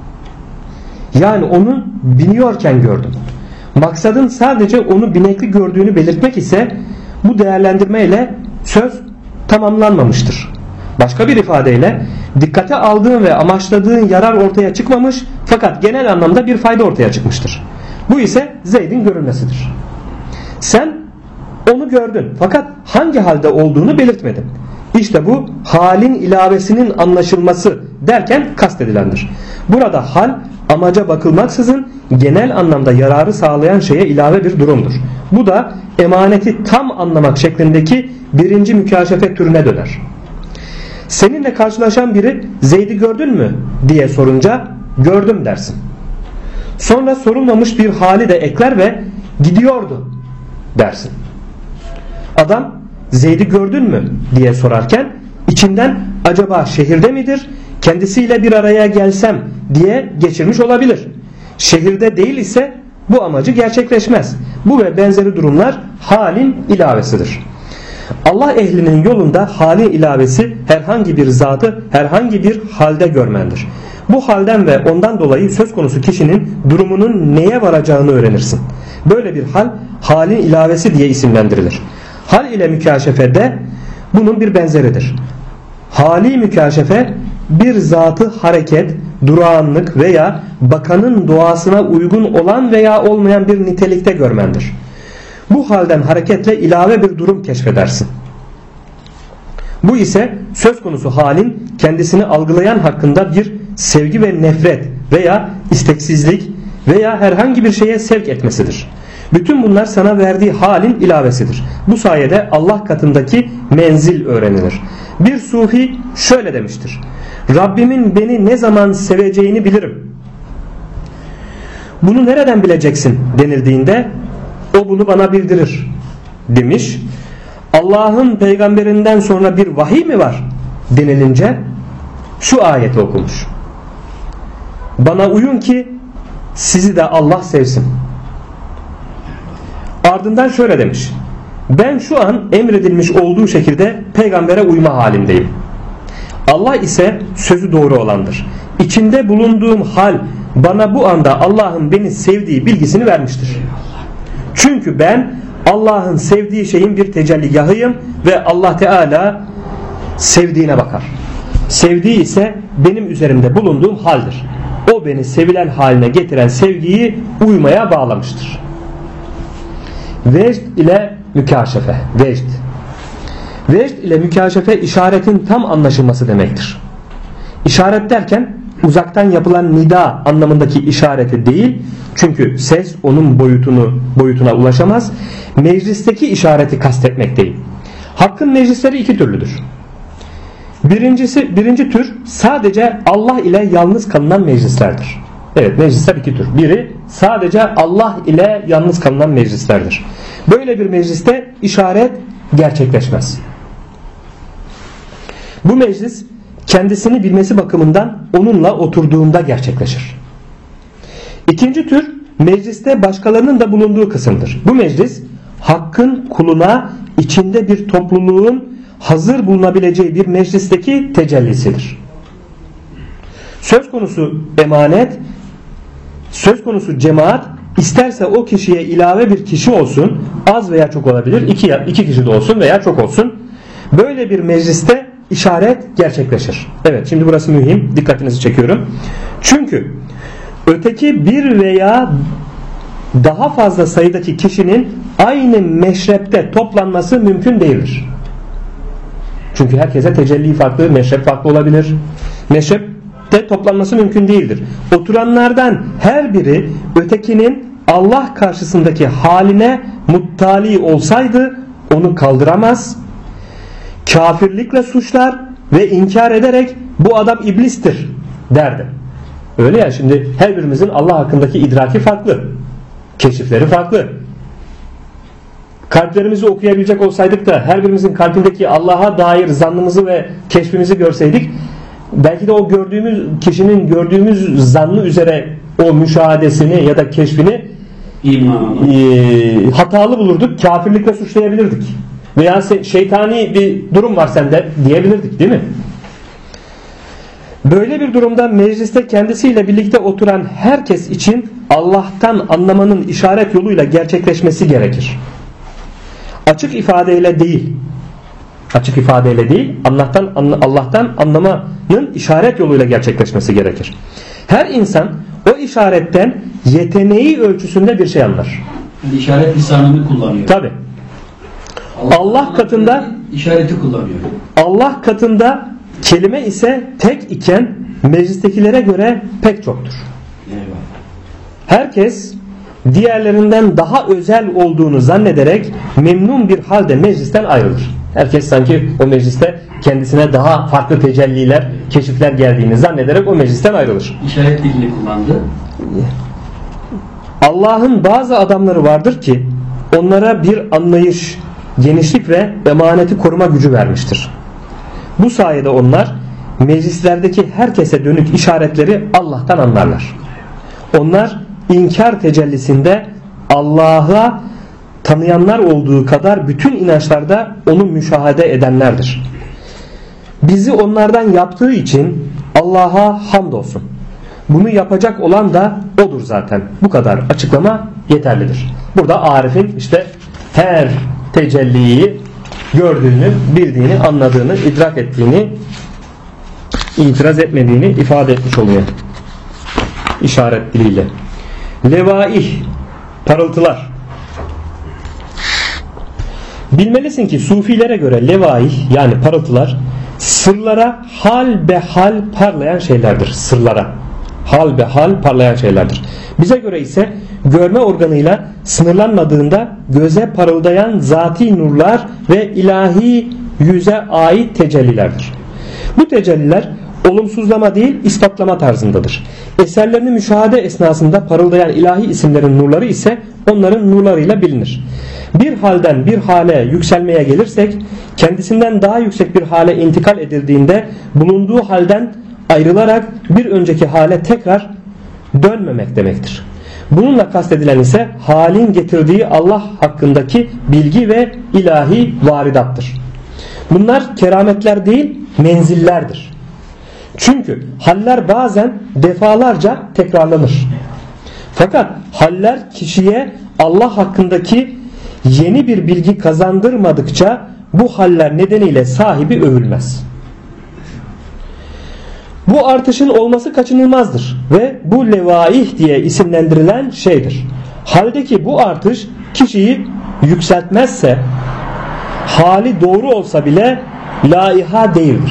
Yani onu biniyorken gördüm. Maksadın sadece onu binekli gördüğünü belirtmek ise bu değerlendirmeyle söz tamamlanmamıştır. Başka bir ifadeyle dikkate aldığın ve amaçladığın yarar ortaya çıkmamış fakat genel anlamda bir fayda ortaya çıkmıştır. Bu ise Zeyd'in görülmesidir. Sen onu gördün fakat hangi halde olduğunu belirtmedin. İşte bu halin ilavesinin anlaşılması derken kastedilendir. Burada hal amaca bakılmaksızın genel anlamda yararı sağlayan şeye ilave bir durumdur. Bu da emaneti tam anlamak şeklindeki birinci mükâşefe türüne döner. Seninle karşılaşan biri Zeyd'i gördün mü diye sorunca gördüm dersin. Sonra sorulmamış bir hali de ekler ve gidiyordu dersin. Adam Zeyd'i gördün mü diye sorarken içinden acaba şehirde midir, kendisiyle bir araya gelsem diye geçirmiş olabilir. Şehirde değil ise bu amacı gerçekleşmez. Bu ve benzeri durumlar halin ilavesidir. Allah ehlinin yolunda halin ilavesi herhangi bir zatı herhangi bir halde görmendir. Bu halden ve ondan dolayı söz konusu kişinin durumunun neye varacağını öğrenirsin. Böyle bir hal halin ilavesi diye isimlendirilir. Hal ile mükâşefe de bunun bir benzeridir. Hali mükâşefe bir zatı hareket, durağanlık veya bakanın doğasına uygun olan veya olmayan bir nitelikte görmendir. Bu halden hareketle ilave bir durum keşfedersin. Bu ise söz konusu halin kendisini algılayan hakkında bir sevgi ve nefret veya isteksizlik veya herhangi bir şeye sevk etmesidir. Bütün bunlar sana verdiği halin ilavesidir. Bu sayede Allah katındaki menzil öğrenilir. Bir sufi şöyle demiştir: Rabbimin beni ne zaman seveceğini bilirim. Bunu nereden bileceksin denildiğinde o bunu bana bildirir demiş. Allah'ın peygamberinden sonra bir vahiy mi var denilince şu ayeti okumuş: Bana uyun ki sizi de Allah sevsin. Ardından şöyle demiş: Ben şu an emredilmiş olduğu şekilde peygambere uyma halindeyim. Allah ise sözü doğru olandır. İçinde bulunduğum hal bana bu anda Allah'ın beni sevdiği bilgisini vermiştir. Çünkü ben Allah'ın sevdiği şeyin bir tecelligahıyım ve Allah Teala sevdiğine bakar. Sevdiği ise benim üzerimde bulunduğum haldir. O beni sevilen haline getiren sevgiyi uymaya bağlamıştır. Vecd ile mükâşefe. Vecd ile mükâşefe işaretin tam anlaşılması demektir. İşaret derken uzaktan yapılan nida anlamındaki işareti değil, çünkü ses onun boyutuna ulaşamaz. Meclisteki işareti kastetmekteyim. Hakkın meclisleri iki türlüdür. Birinci tür sadece Allah ile yalnız kalınan meclislerdir. Evet, meclisler iki tür. Biri sadece Allah ile yalnız kalınan meclislerdir. Böyle bir mecliste işaret gerçekleşmez. Bu meclis kendisini bilmesi bakımından onunla oturduğunda gerçekleşir. İkinci tür mecliste başkalarının da bulunduğu kısımdır. Bu meclis Hakk'ın kuluna içinde bir topluluğun hazır bulunabileceği bir meclisteki tecellisidir. Söz konusu emanet, söz konusu cemaat isterse o kişiye ilave bir kişi olsun, az veya çok olabilir, iki kişi de olsun veya çok olsun, böyle bir mecliste işaret gerçekleşir. Evet, şimdi burası mühim, dikkatinizi çekiyorum. Çünkü öteki bir veya daha fazla sayıdaki kişinin aynı meşrepte toplanması mümkün değildir. Çünkü herkese tecelli farklı, meşrep farklı olabilir. Meşrepte toplanması mümkün değildir. Oturanlardan her biri ötekinin Allah karşısındaki haline muttali olsaydı onu kaldıramaz, kafirlikle suçlar ve inkar ederek bu adam iblistir derdi. Öyle ya, şimdi her birimizin Allah hakkındaki idraki farklı, keşifleri farklı. Kalplerimizi okuyabilecek olsaydık da her birimizin kalbindeki Allah'a dair zannımızı ve keşfimizi görseydik, belki de o gördüğümüz kişinin gördüğümüz zannı üzere o müşahadesini ya da keşfini hatalı bulurduk, kafirlikle suçlayabilirdik. Veya şeytani bir durum var sende diyebilirdik, değil mi? Böyle bir durumda mecliste kendisiyle birlikte oturan herkes için Allah'tan anlamanın işaret yoluyla gerçekleşmesi gerekir. Açık ifadeyle değil, Allah'tan anlamanın işaret yoluyla gerçekleşmesi gerekir. Her insan o işaretten yeteneği ölçüsünde bir şey anlar. Yani işaret lisanını kullanıyor. Tabi. Allah katında işareti kullanıyor. Allah katında kelime ise tek iken meclistekilere göre pek çoktur. Eyvallah. Herkes diğerlerinden daha özel olduğunu zannederek memnun bir halde meclisten ayrılır. Herkes sanki o mecliste kendisine daha farklı tecelliler, keşifler geldiğini zannederek o meclisten ayrılır. İşaret dilini kullandı. Allah'ın bazı adamları vardır ki onlara bir anlayış, genişlik ve emaneti koruma gücü vermiştir. Bu sayede onlar meclislerdeki herkese dönük işaretleri Allah'tan anlarlar. Onlar inkar tecellisinde Allah'a tanıyanlar olduğu kadar bütün inançlarda onu müşahede edenlerdir. Bizi onlardan yaptığı için Allah'a hamdolsun. Bunu yapacak olan da odur zaten. Bu kadar açıklama yeterlidir. Burada Arif'in işte her tecelliyi gördüğünü, bildiğini, anladığını, idrak ettiğini, itiraz etmediğini ifade etmiş oluyor. İşaret diliyle. Levaih, parıltılar. Bilmelisin ki sufilere göre levaih yani parıltılar sırlara hal be hal parlayan şeylerdir. Sırlara hal be hal parlayan şeylerdir. Bize göre ise görme organıyla sınırlanmadığında göze parıldayan zati nurlar ve ilahi yüze ait tecellilerdir. Bu tecelliler olumsuzlama değil ispatlama tarzındadır. Eserlerini müşahede esnasında parıldayan ilahi isimlerin nurları ise onların nurlarıyla bilinir. Bir halden bir hale yükselmeye gelirsek kendisinden daha yüksek bir hale intikal edildiğinde bulunduğu halden ayrılarak bir önceki hale tekrar dönmemek demektir. Bununla kastedilen ise halin getirdiği Allah hakkındaki bilgi ve ilahi varidattır. Bunlar kerametler değil menzillerdir. Çünkü haller bazen defalarca tekrarlanır. Fakat haller kişiye Allah hakkındaki yeni bir bilgi kazandırmadıkça bu haller nedeniyle sahibi övülmez. Bu artışın olması kaçınılmazdır ve bu levaih diye isimlendirilen şeydir. Haldeki bu artış kişiyi yükseltmezse hali doğru olsa bile laiha değildir.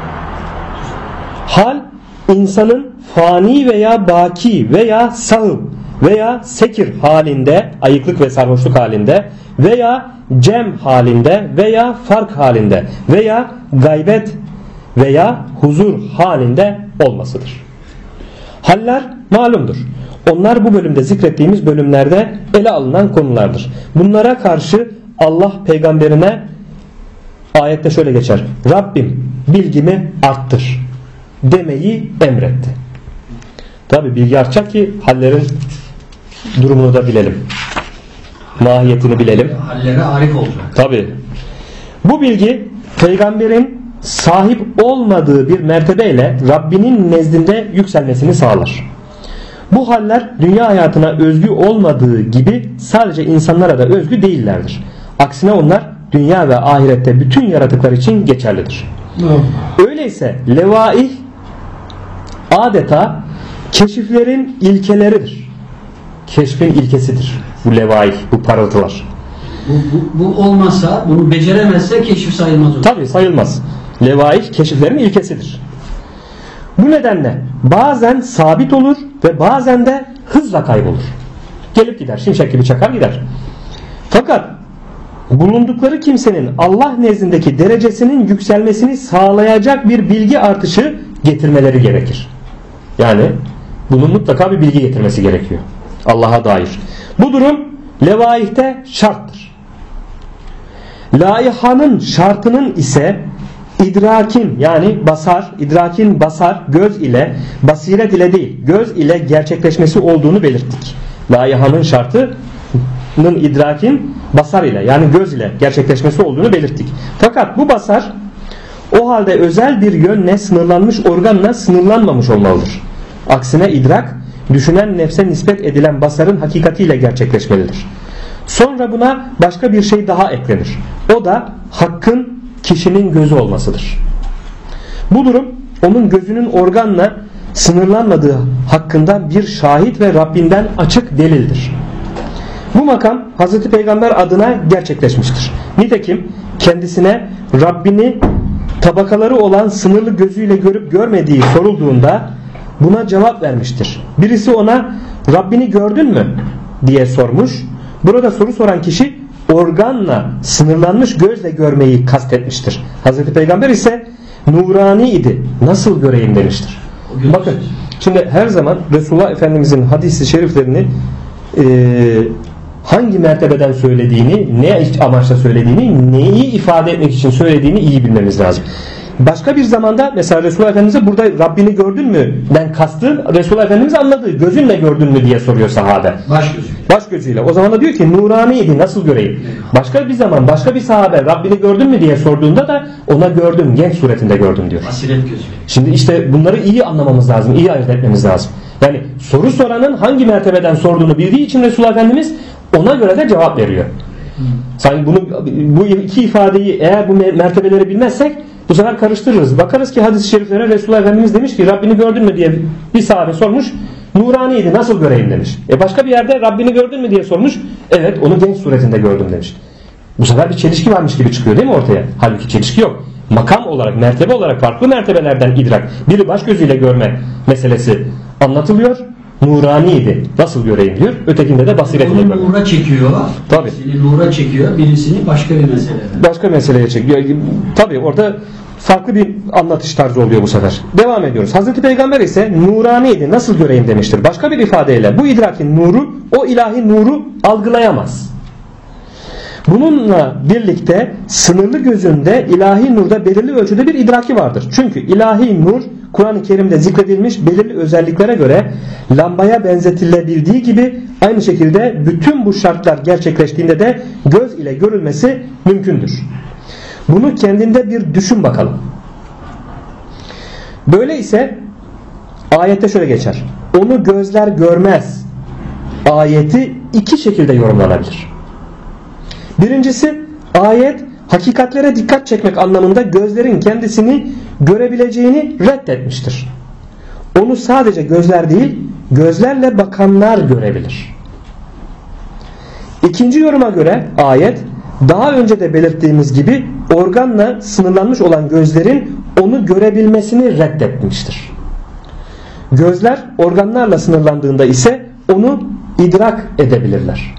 Hal insanın fani veya baki veya sahıb veya sekir halinde, ayıklık ve sarhoşluk halinde veya cem halinde veya fark halinde veya gaybet veya huzur halinde olmasıdır. Haller malumdur. Onlar bu bölümde zikrettiğimiz bölümlerde ele alınan konulardır. Bunlara karşı Allah peygamberine ayette şöyle geçer. Rabbim bilgimi arttır demeyi emretti. Tabi bilgi artacak ki hallerin durumunu da bilelim. Mahiyetini bilelim. Hallere arif olacak. Tabi. Bu bilgi peygamberin sahip olmadığı bir mertebeyle Rabbinin nezdinde yükselmesini sağlar. Bu haller dünya hayatına özgü olmadığı gibi sadece insanlara da özgü değillerdir. Aksine onlar dünya ve ahirette bütün yaratıklar için geçerlidir. Öyleyse levaih adeta keşiflerin ilkeleridir. Keşfin ilkesidir. Bu levaih, bu parıltılar. Bu olmazsa, bunu beceremezse keşif sayılmaz olur. Tabii sayılmaz. Levaih keşiflerin ilkesidir. Bu nedenle bazen sabit olur ve bazen de hızla kaybolur. Gelip gider, şimşek gibi çakar gider. Fakat bulundukları kimsenin Allah nezdindeki derecesinin yükselmesini sağlayacak bir bilgi artışı getirmeleri gerekir. Yani bunun mutlaka bir bilgi getirmesi gerekiyor Allah'a dair. Bu durum levaihte şarttır. Laihanın şartının ise idrakin yani basar, idrakin basar göz ile basiret ile değil göz ile gerçekleşmesi olduğunu belirttik. Laihanın şartının idrakin basar ile yani göz ile gerçekleşmesi olduğunu belirttik. Fakat bu basar o halde özel bir yönle sınırlanmış organla sınırlanmamış olmalıdır. Aksine idrak düşünen nefse nispet edilen basarın hakikatiyle gerçekleşmelidir. Sonra buna başka bir şey daha eklenir. O da hakkın kişinin gözü olmasıdır. Bu durum onun gözünün organla sınırlanmadığı hakkında bir şahit ve Rabbinden açık delildir. Bu makam Hazreti Peygamber adına gerçekleşmiştir. Nitekim kendisine Rabbini tabakaları olan sınırlı gözüyle görüp görmediği sorulduğunda buna cevap vermiştir. Birisi ona Rabbini gördün mü diye sormuş. Burada soru soran kişi organla, sınırlanmış gözle görmeyi kastetmiştir. Hazreti Peygamber ise nurani idi, nasıl göreyim demiştir. Bakın şimdi her zaman Resulullah Efendimizin hadis-i şeriflerini hangi mertebeden söylediğini, ne amaçla söylediğini, neyi ifade etmek için söylediğini iyi bilmemiz lazım. Başka bir zamanda mesela Resulullah Efendimiz'e burada Rabbini gördün mü den kastı Resulullah Efendimiz anladığı, gözünle gördün mü diye soruyor sahabe. Baş gözüyle. O zaman da diyor ki nuraniydi, nasıl göreyim. Başka bir zaman başka bir sahabe Rabbini gördün mü diye sorduğunda da ona gördüm, genç suretinde gördüm diyor. Basiret gözü. Şimdi işte bunları iyi anlamamız lazım, iyi ayırt etmemiz lazım. Yani soru soranın hangi mertebeden sorduğunu bildiği için Resulullah Efendimiz ona göre de cevap veriyor. Sanki bu iki ifadeyi eğer bu mertebeleri bilmezsek bu sefer karıştırırız. Bakarız ki hadis-i şeriflere Resulullah Efendimiz demiş ki Rabbini gördün mü diye bir sahabe sormuş. Nuraniydi, nasıl göreyim demiş. Başka bir yerde Rabbini gördün mü diye sormuş. Evet, onu genç suretinde gördüm demiş. Bu sefer bir çelişki varmış gibi çıkıyor değil mi ortaya? Halbuki çelişki yok. Makam olarak, mertebe olarak farklı mertebelerden idrak. Biri baş gözüyle görme meselesi anlatılıyor. Nuraniydi, nasıl göreyim diyor. Ötekinde de basiretle görme. Onu nura çekiyor. Tabii. Birisini nura çekiyor, birisini başka bir meseleye. Başka meseleye çekiyor. Tabii orada farklı bir anlatış tarzı oluyor bu sefer. Devam ediyoruz. Hazreti Peygamber ise nuraniydi, nasıl göreyim demiştir. Başka bir ifadeyle bu idrakin nuru o ilahi nuru algılayamaz. Bununla birlikte sınırlı gözünde ilahi nurda belirli ölçüde bir idraki vardır. Çünkü ilahi nur Kur'an-ı Kerim'de zikredilmiş belirli özelliklere göre lambaya benzetilebildiği gibi aynı şekilde bütün bu şartlar gerçekleştiğinde de göz ile görülmesi mümkündür. Bunu kendinde bir düşün bakalım. Böyle ise ayette şöyle geçer. Onu gözler görmez. Ayeti iki şekilde yorumlanabilir. Birincisi, ayet hakikatlere dikkat çekmek anlamında gözlerin kendisini görebileceğini reddetmiştir. Onu sadece gözler değil, gözlerle bakanlar görebilir. İkinci yoruma göre ayet, daha önce de belirttiğimiz gibi organla sınırlanmış olan gözlerin onu görebilmesini reddetmiştir. Gözler organlarla sınırlandığında ise onu idrak edebilirler.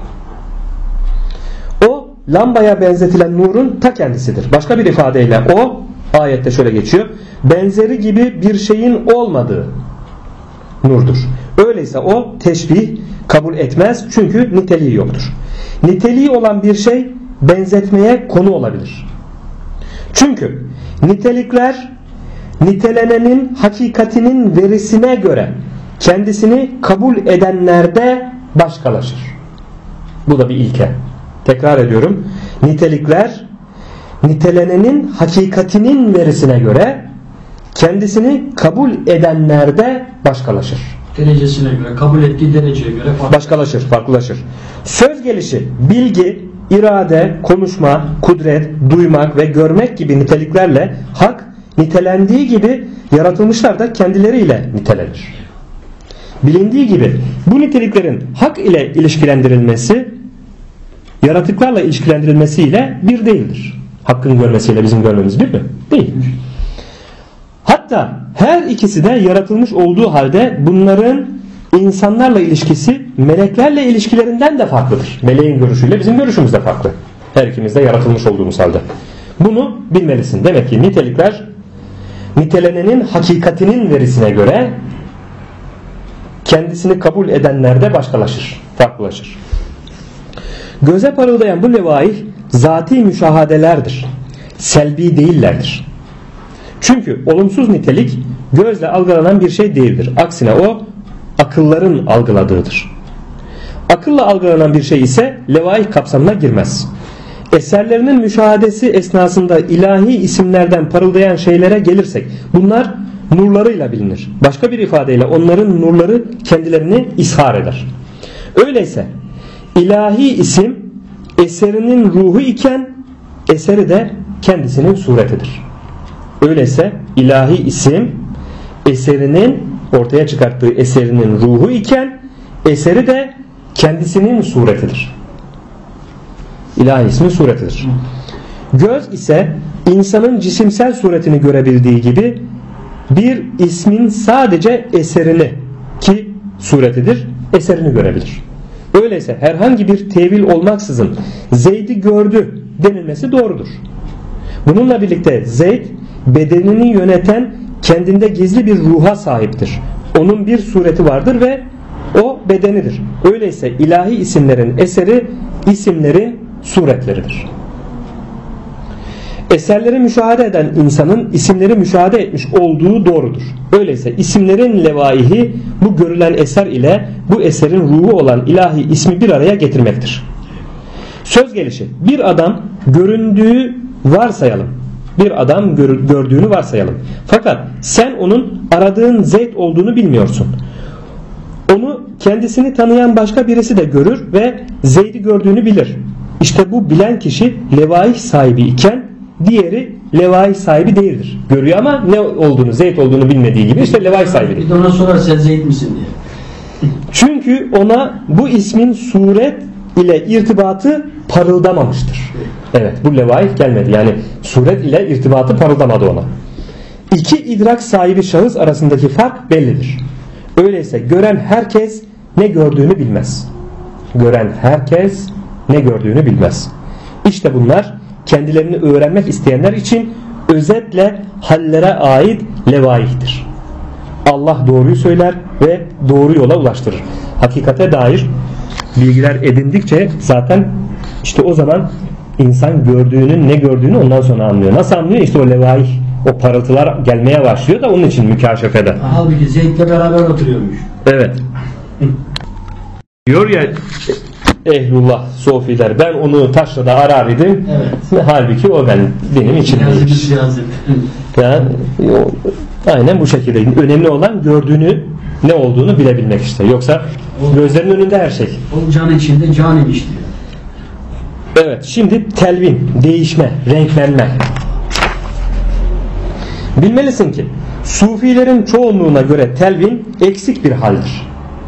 O lambaya benzetilen nurun ta kendisidir. Başka bir ifadeyle o ayette şöyle geçiyor. Benzeri gibi bir şeyin olmadığı nurdur. Öyleyse o teşbih kabul etmez çünkü niteliği yoktur. Niteliği olan bir şey benzetmeye konu olabilir. Çünkü nitelikler nitelenenin hakikatinin verisine göre kendisini kabul edenlerde başkalaşır. Bu da bir ilke. Tekrar ediyorum. Nitelikler nitelenenin hakikatinin verisine göre kendisini kabul edenlerde başkalaşır. Derecesine göre, kabul ettiği dereceye göre başkalaşır, farklılaşır. Söz gelişi, bilgi, irade, konuşma, kudret, duymak ve görmek gibi niteliklerle hak nitelendiği gibi yaratılmışlar da kendileriyle nitelenir. Bilindiği gibi bu niteliklerin hak ile ilişkilendirilmesi yaratıklarla ilişkilendirilmesiyle bir değildir. Hakkın görmesiyle bizim görmemiz bir mi? Değil. Hatta her ikisi de yaratılmış olduğu halde bunların insanlarla ilişkisi meleklerle ilişkilerinden de farklıdır. Meleğin görüşüyle bizim görüşümüz de farklı. Her ikimiz de yaratılmış olduğumuz halde. Bunu bilmelisin. Demek ki nitelikler nitelenenin hakikatinin verisine göre kendisini kabul edenlerde başkalaşır, farklılaşır. Göze parıldayan bu levaih zati müşahadelerdir. Selbi değillerdir. Çünkü olumsuz nitelik gözle algılanan bir şey değildir. Aksine o akılların algıladığıdır. Akılla algılanan bir şey ise levaih kapsamına girmez. Eserlerinin müşahadesi esnasında ilahi isimlerden parıldayan şeylere gelirsek bunlar nurlarıyla bilinir. Başka bir ifadeyle onların nurları kendilerini ishar eder. Öyleyse ilahi isim eserinin ruhu iken eseri de kendisinin suretidir. Öyleyse ilahi isim eserinin ortaya çıkarttığı eserinin ruhu iken eseri de kendisinin suretidir. İlahi ismin suretidir. Göz ise insanın cisimsel suretini görebildiği gibi bir ismin sadece eserini, ki suretidir, eserini görebilir. Öyleyse herhangi bir tevil olmaksızın Zeyd'i gördü denilmesi doğrudur. Bununla birlikte Zeyd bedenini yöneten kendinde gizli bir ruha sahiptir. Onun bir sureti vardır ve o bedenidir. Öyleyse ilahi isimlerin eseri isimlerin suretleridir. Eserleri müşahede eden insanın isimleri müşahede etmiş olduğu doğrudur. Öyleyse isimlerin levaihi bu görülen eser ile bu eserin ruhu olan ilahi ismi bir araya getirmektir. Söz gelişi bir adam göründüğü varsayalım. Bir adam gördüğünü varsayalım. Fakat sen onun aradığın Zeyd olduğunu bilmiyorsun. Onu kendisini tanıyan başka birisi de görür ve Zeyd'i gördüğünü bilir. İşte bu bilen kişi levaih sahibi iken diğeri levaih sahibi değildir. Görüyor ama ne olduğunu, Zeyd olduğunu bilmediği gibi işte levaih sahibi değil. Bir de ona sorar sen Zeyd misin diye. Çünkü ona bu ismin suret ile irtibatı parıldamamıştır. Evet, bu levaih gelmedi. Yani suret ile irtibatı parıldamadı ona. İki idrak sahibi şahıs arasındaki fark bellidir. Öyleyse gören herkes ne gördüğünü bilmez. Gören herkes ne gördüğünü bilmez. İşte bunlar kendilerini öğrenmek isteyenler için özetle hallere ait levaihtir. Allah doğruyu söyler ve doğru yola ulaştırır. Hakikate dair bilgiler edindikçe zaten işte o zaman insan gördüğünün ne gördüğünü ondan sonra anlıyor. Nasıl anlıyor? İşte o levaih, o parıltılar gelmeye başlıyor da onun için mükaşefede. Halbuki Zeyd'le beraber oturuyormuş. Evet. Diyor ya ehlullah, sofiler, ben onu taşrada arar idim. Evet. Halbuki o benim için değilmiş. Yani aynen bu şekilde. Önemli olan gördüğünü, ne olduğunu bilebilmek işte. Yoksa gözlerin önünde her şey. O can içinde can imiş diyor. Evet, şimdi telvin, değişme, renklenme. Bilmelisin ki sufilerin çoğunluğuna göre telvin eksik bir haldir.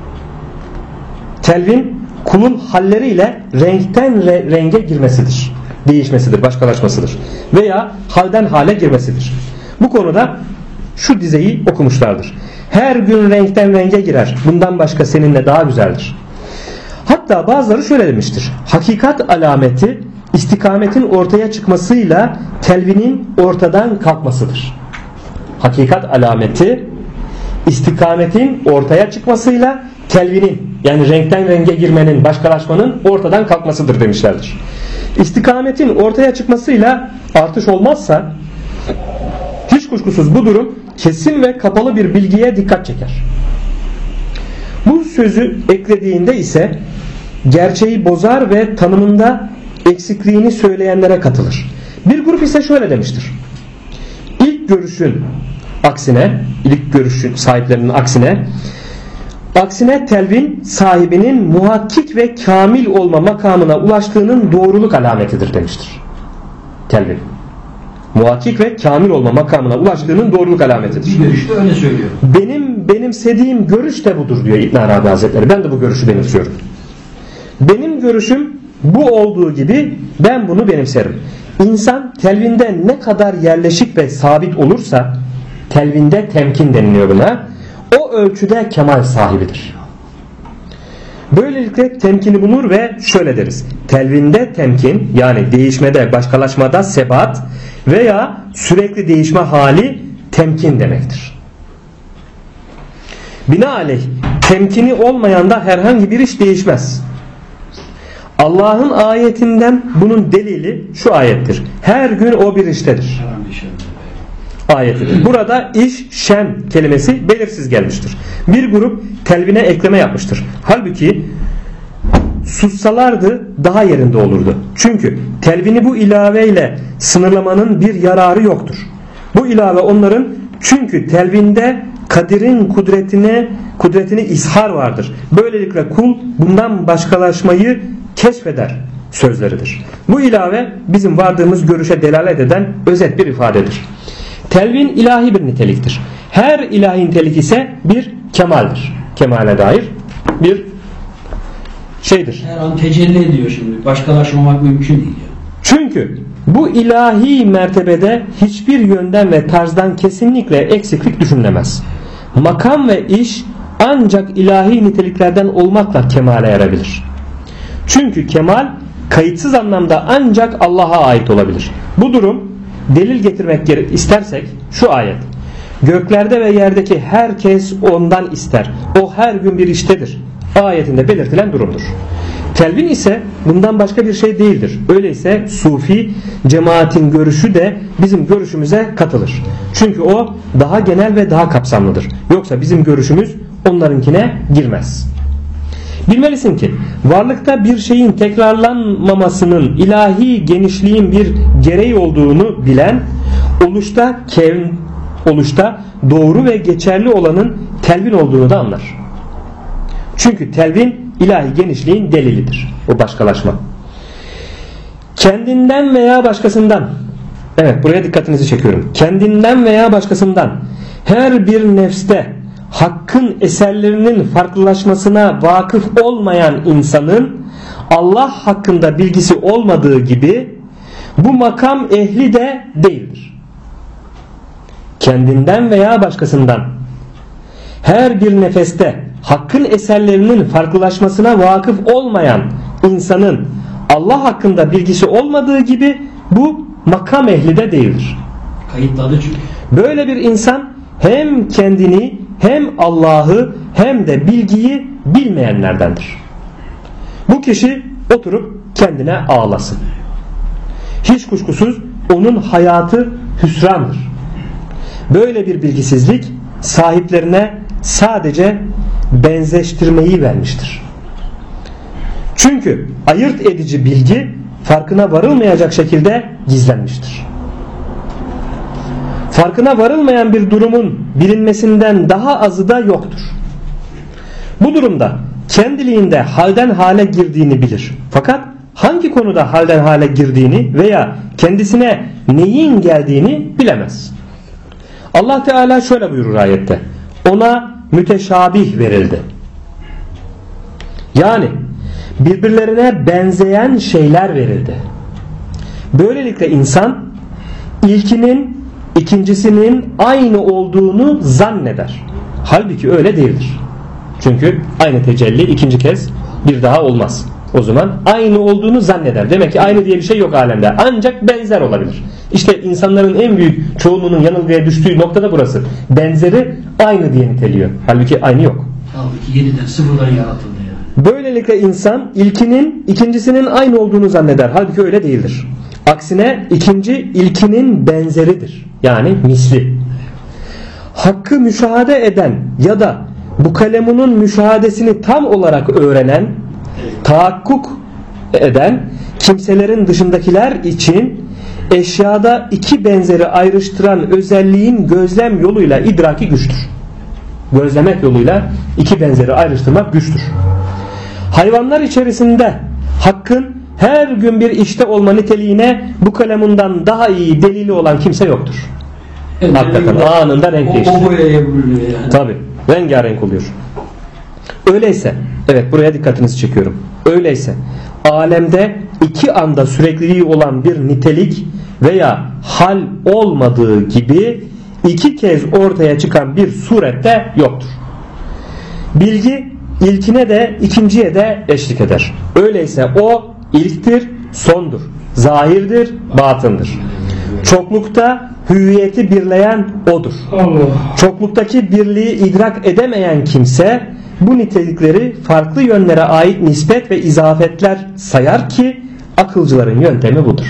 Telvin kulun halleriyle renkten renge girmesidir. Değişmesidir, başkalaşmasıdır. Veya halden hale girmesidir. Bu konuda şu dizeyi okumuşlardır. Her gün renkten renge girer. Bundan başka seninle daha güzeldir. Hatta bazıları şöyle demiştir. Hakikat alameti istikametin ortaya çıkmasıyla telvinin ortadan kalkmasıdır. Hakikat alameti istikametin ortaya çıkmasıyla telvinin, yani renkten renge girmenin, başkalaşmanın ortadan kalkmasıdır demişlerdir. İstikametin ortaya çıkmasıyla artış olmazsa hiç kuşkusuz bu durum kesin ve kapalı bir bilgiye dikkat çeker. Bu sözü eklediğinde ise gerçeği bozar ve tanımında eksikliğini söyleyenlere katılır. Bir grup ise şöyle demiştir. İlk görüşün sahiplerinin aksine telvin sahibinin muhakkik ve kamil olma makamına ulaştığının doğruluk alametidir demiştir. Telvin muhakkik ve kamil olma makamına ulaştığının doğruluk alametidir. Bir görüşte öyle söylüyor. Benimsediğim görüş de budur diyor İbn Arabi Hazretleri. Ben de bu görüşü benimsiyorum. Benim görüşüm bu olduğu gibi ben bunu benimserim. İnsan telvinde ne kadar yerleşik ve sabit olursa, telvinde temkin deniliyor buna, o ölçüde kemal sahibidir. Böylelikle temkini bulur ve şöyle deriz. Telvinde temkin, yani değişmede, başkalaşmada sebat veya sürekli değişme hali temkin demektir. Binaenaleyh temkini olmayan da herhangi bir iş değişmez. Allah'ın ayetinden bunun delili şu ayettir. Her gün o bir iştedir. Ayetidir. Burada iş, şen kelimesi belirsiz gelmiştir. Bir grup telvine ekleme yapmıştır. Halbuki sussalardı daha yerinde olurdu. Çünkü telvini bu ilaveyle sınırlamanın bir yararı yoktur. Bu ilave onların, çünkü telvinde Kadir'in kudretini ishar vardır. Böylelikle kul bundan başkalaşmayı keşfeder sözleridir. Bu ilave bizim vardığımız görüşe delalet eden özet bir ifadedir. Telvin ilahi bir niteliktir. Her ilahi nitelik ise bir kemaldir. Kemale dair bir şeydir. Her an tecelli ediyor şimdi. Başkalaşmamak mümkün değil ya. Çünkü bu ilahi mertebede hiçbir yönden ve tarzdan kesinlikle eksiklik düşünülemez. Makam ve iş ancak ilahi niteliklerden olmakla kemale erebilir. Çünkü kemal kayıtsız anlamda ancak Allah'a ait olabilir. Bu durum delil getirmek istersek şu ayet. Göklerde ve yerdeki herkes ondan ister. O her gün bir iştedir. Ayetinde belirtilen durumdur. Telvin ise bundan başka bir şey değildir. Öyleyse Sufi cemaatin görüşü de bizim görüşümüze katılır. Çünkü o daha genel ve daha kapsamlıdır. Yoksa bizim görüşümüz onlarınkine girmez. Bilmelisin ki varlıkta bir şeyin tekrarlanmamasının ilahi genişliğin bir gereği olduğunu bilen oluşta doğru ve geçerli olanın telvin olduğunu da anlar. Çünkü telvin ilahi genişliğin delilidir. O başkalaşma. Kendinden veya başkasından, evet buraya dikkatinizi çekiyorum. Kendinden veya başkasından her bir nefste hakkın eserlerinin farklılaşmasına vakıf olmayan insanın Allah hakkında bilgisi olmadığı gibi bu makam ehli de değildir. Kendinden veya başkasından her bir nefeste hakkın eserlerinin farklılaşmasına vakıf olmayan insanın Allah hakkında bilgisi olmadığı gibi bu makam ehli de değildir. Kayıtladı çünkü. Böyle bir insan hem kendini hem Allah'ı hem de bilgiyi bilmeyenlerdendir. Bu kişi oturup kendine ağlasın. Hiç kuşkusuz onun hayatı hüsrandır. Böyle bir bilgisizlik sahiplerine sadece benzeştirmeyi vermiştir. Çünkü ayırt edici bilgi farkına varılmayacak şekilde gizlenmiştir. Farkına varılmayan bir durumun bilinmesinden daha azı da yoktur. Bu durumda kendiliğinde halden hale girdiğini bilir. Fakat hangi konuda halden hale girdiğini veya kendisine neyin geldiğini bilemez. Allah Teala şöyle buyurur ayette. Ona müteşabih verildi. Yani birbirlerine benzeyen şeyler verildi. Böylelikle insan ilkinin ikincisinin aynı olduğunu zanneder. Halbuki öyle değildir. Çünkü aynı tecelli ikinci kez bir daha olmaz. O zaman aynı olduğunu zanneder. Demek ki aynı diye bir şey yok alemde. Ancak benzer olabilir. İşte insanların en büyük çoğunluğunun yanılgıya düştüğü nokta da burası. Benzeri aynı diye niteliyor. Halbuki aynı yok. Halbuki yeniden sıfırdan yaratıldı yani. Böylelikle insan ilkinin ikincisinin aynı olduğunu zanneder. Halbuki öyle değildir. Aksine ikinci ilkinin benzeridir. Yani misli. Hakkı müşahede eden ya da bu kalemunun müşahadesini tam olarak öğrenen, tahakkuk eden kimselerin dışındakiler için eşyada iki benzeri ayrıştıran özelliğin gözlem yoluyla idraki güçtür. Gözlemek yoluyla iki benzeri ayrıştırmak güçtür. Hayvanlar içerisinde hakkın her gün bir işte olma niteliğine bu kalemundan daha iyi delili olan kimse yoktur. Hakikaten anında renk değiştiriyor. Tabi rengarenk oluyor. Öyleyse, evet buraya dikkatinizi çekiyorum. Öyleyse alemde iki anda sürekliliği olan bir nitelik veya hal olmadığı gibi iki kez ortaya çıkan bir surette yoktur. Bilgi ilkine de ikinciye de eşlik eder. Öyleyse o ilktir, sondur, zahirdir, batındır. Çoklukta hüviyeti birleyen odur. Çokluktaki birliği idrak edemeyen kimse bu nitelikleri farklı yönlere ait nispet ve izafetler sayar ki akılcıların yöntemi budur.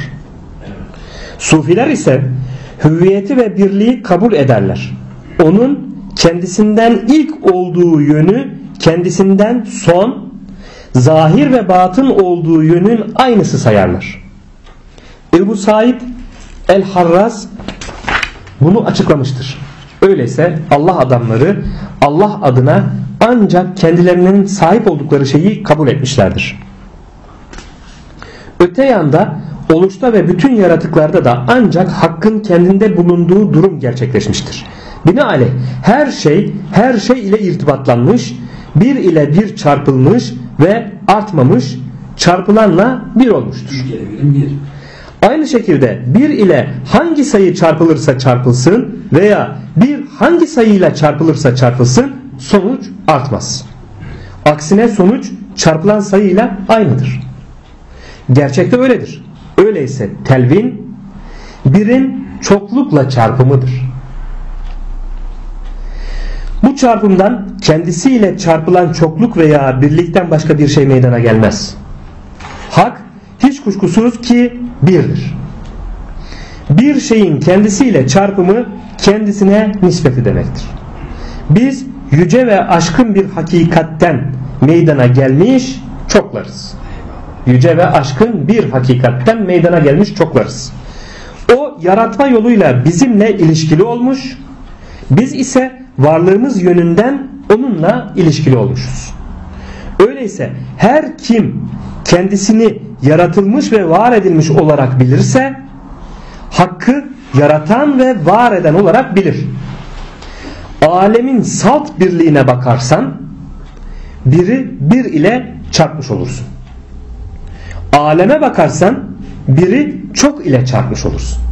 Sufiler ise hüviyeti ve birliği kabul ederler. Onun kendisinden ilk olduğu yönü kendisinden son, zahir ve batın olduğu yönün aynısı sayarlar. Ebu Said el-Harraz bunu açıklamıştır. Öyleyse Allah adamları Allah adına ancak kendilerinin sahip oldukları şeyi kabul etmişlerdir. Öte yanda oluşta ve bütün yaratıklarda da ancak hakkın kendinde bulunduğu durum gerçekleşmiştir. Binaenaleyh her şey ile irtibatlanmış, bir ile bir çarpılmış ve artmamış, çarpılanla bir olmuştur. Aynı şekilde 1 ile hangi sayı çarpılırsa çarpılsın veya 1 hangi sayıyla çarpılırsa çarpılsın sonuç artmaz. Aksine sonuç çarpılan sayıyla aynıdır. Gerçekte öyledir. Öyleyse telvin 1'in çoklukla çarpımıdır. Bu çarpımdan kendisiyle çarpılan çokluk veya birlikten başka bir şey meydana gelmez. Hak hiç kuşkusuz ki birdir. Bir şeyin kendisiyle çarpımı kendisine nispeti demektir. Biz yüce ve aşkın bir hakikatten meydana gelmiş çoklarız. Yüce ve aşkın bir hakikatten meydana gelmiş çoklarız. O yaratma yoluyla bizimle ilişkili olmuş, biz ise varlığımız yönünden onunla ilişkili olmuşuz. Öyleyse her kim kendisini yaratılmış ve var edilmiş olarak bilirse hakkı yaratan ve var eden olarak bilir. Alemin salt birliğine bakarsan biri bir ile çarpmış olursun. Aleme bakarsan biri çok ile çarpmış olursun.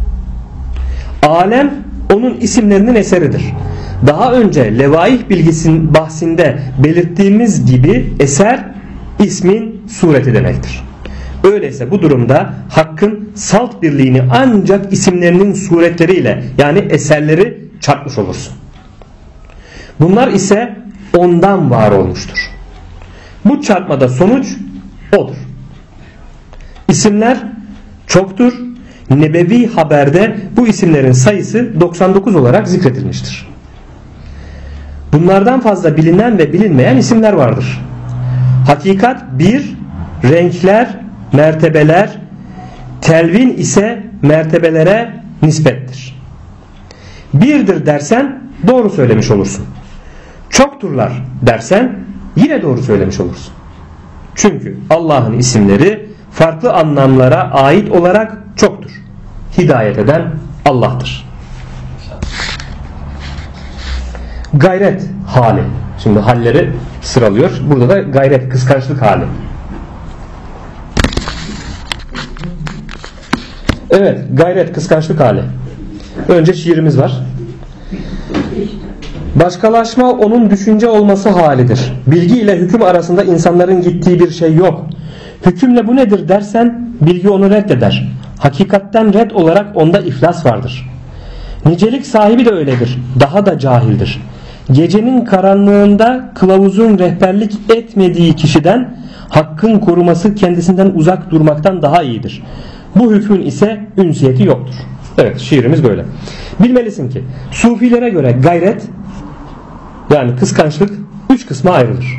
Alem onun isimlerinin eseridir. Daha önce levaih bilgisinin bahsinde belirttiğimiz gibi eser ismin sureti demektir. Öyleyse bu durumda hakkın salt birliğini ancak isimlerinin suretleriyle yani eserleri çarpmış olursun. Bunlar ise ondan var olmuştur. Bu çarpmada sonuç odur. İsimler çoktur. Nebevi haberde bu isimlerin sayısı 99 olarak zikredilmiştir. Bunlardan fazla bilinen ve bilinmeyen isimler vardır. Hakikat bir, renkler, mertebeler, telvin ise mertebelere nispettir. Birdir dersen doğru söylemiş olursun. Çokturlar dersen yine doğru söylemiş olursun. Çünkü Allah'ın isimleri farklı anlamlara ait olarak çoktur. Hidayet eden Allah'tır. Gayret hali. Şimdi halleri sıralıyor. Burada da gayret, kıskançlık hali. Evet, gayret, kıskançlık hali. Önce şiirimiz var. Başkalaşma onun düşünce olması halidir. Bilgi ile hüküm arasında insanların gittiği bir şey yok. Hükümle bu nedir dersen bilgi onu reddeder. Hakikatten red olarak onda iflas vardır. Nicelik sahibi de öyledir. Daha da cahildir. Gecenin karanlığında kılavuzun rehberlik etmediği kişiden hakkın koruması kendisinden uzak durmaktan daha iyidir. Bu hükmün ise ünsiyeti yoktur. Evet, şiirimiz böyle. Bilmelisin ki sufilere göre gayret yani kıskançlık 3 kısma ayrılır.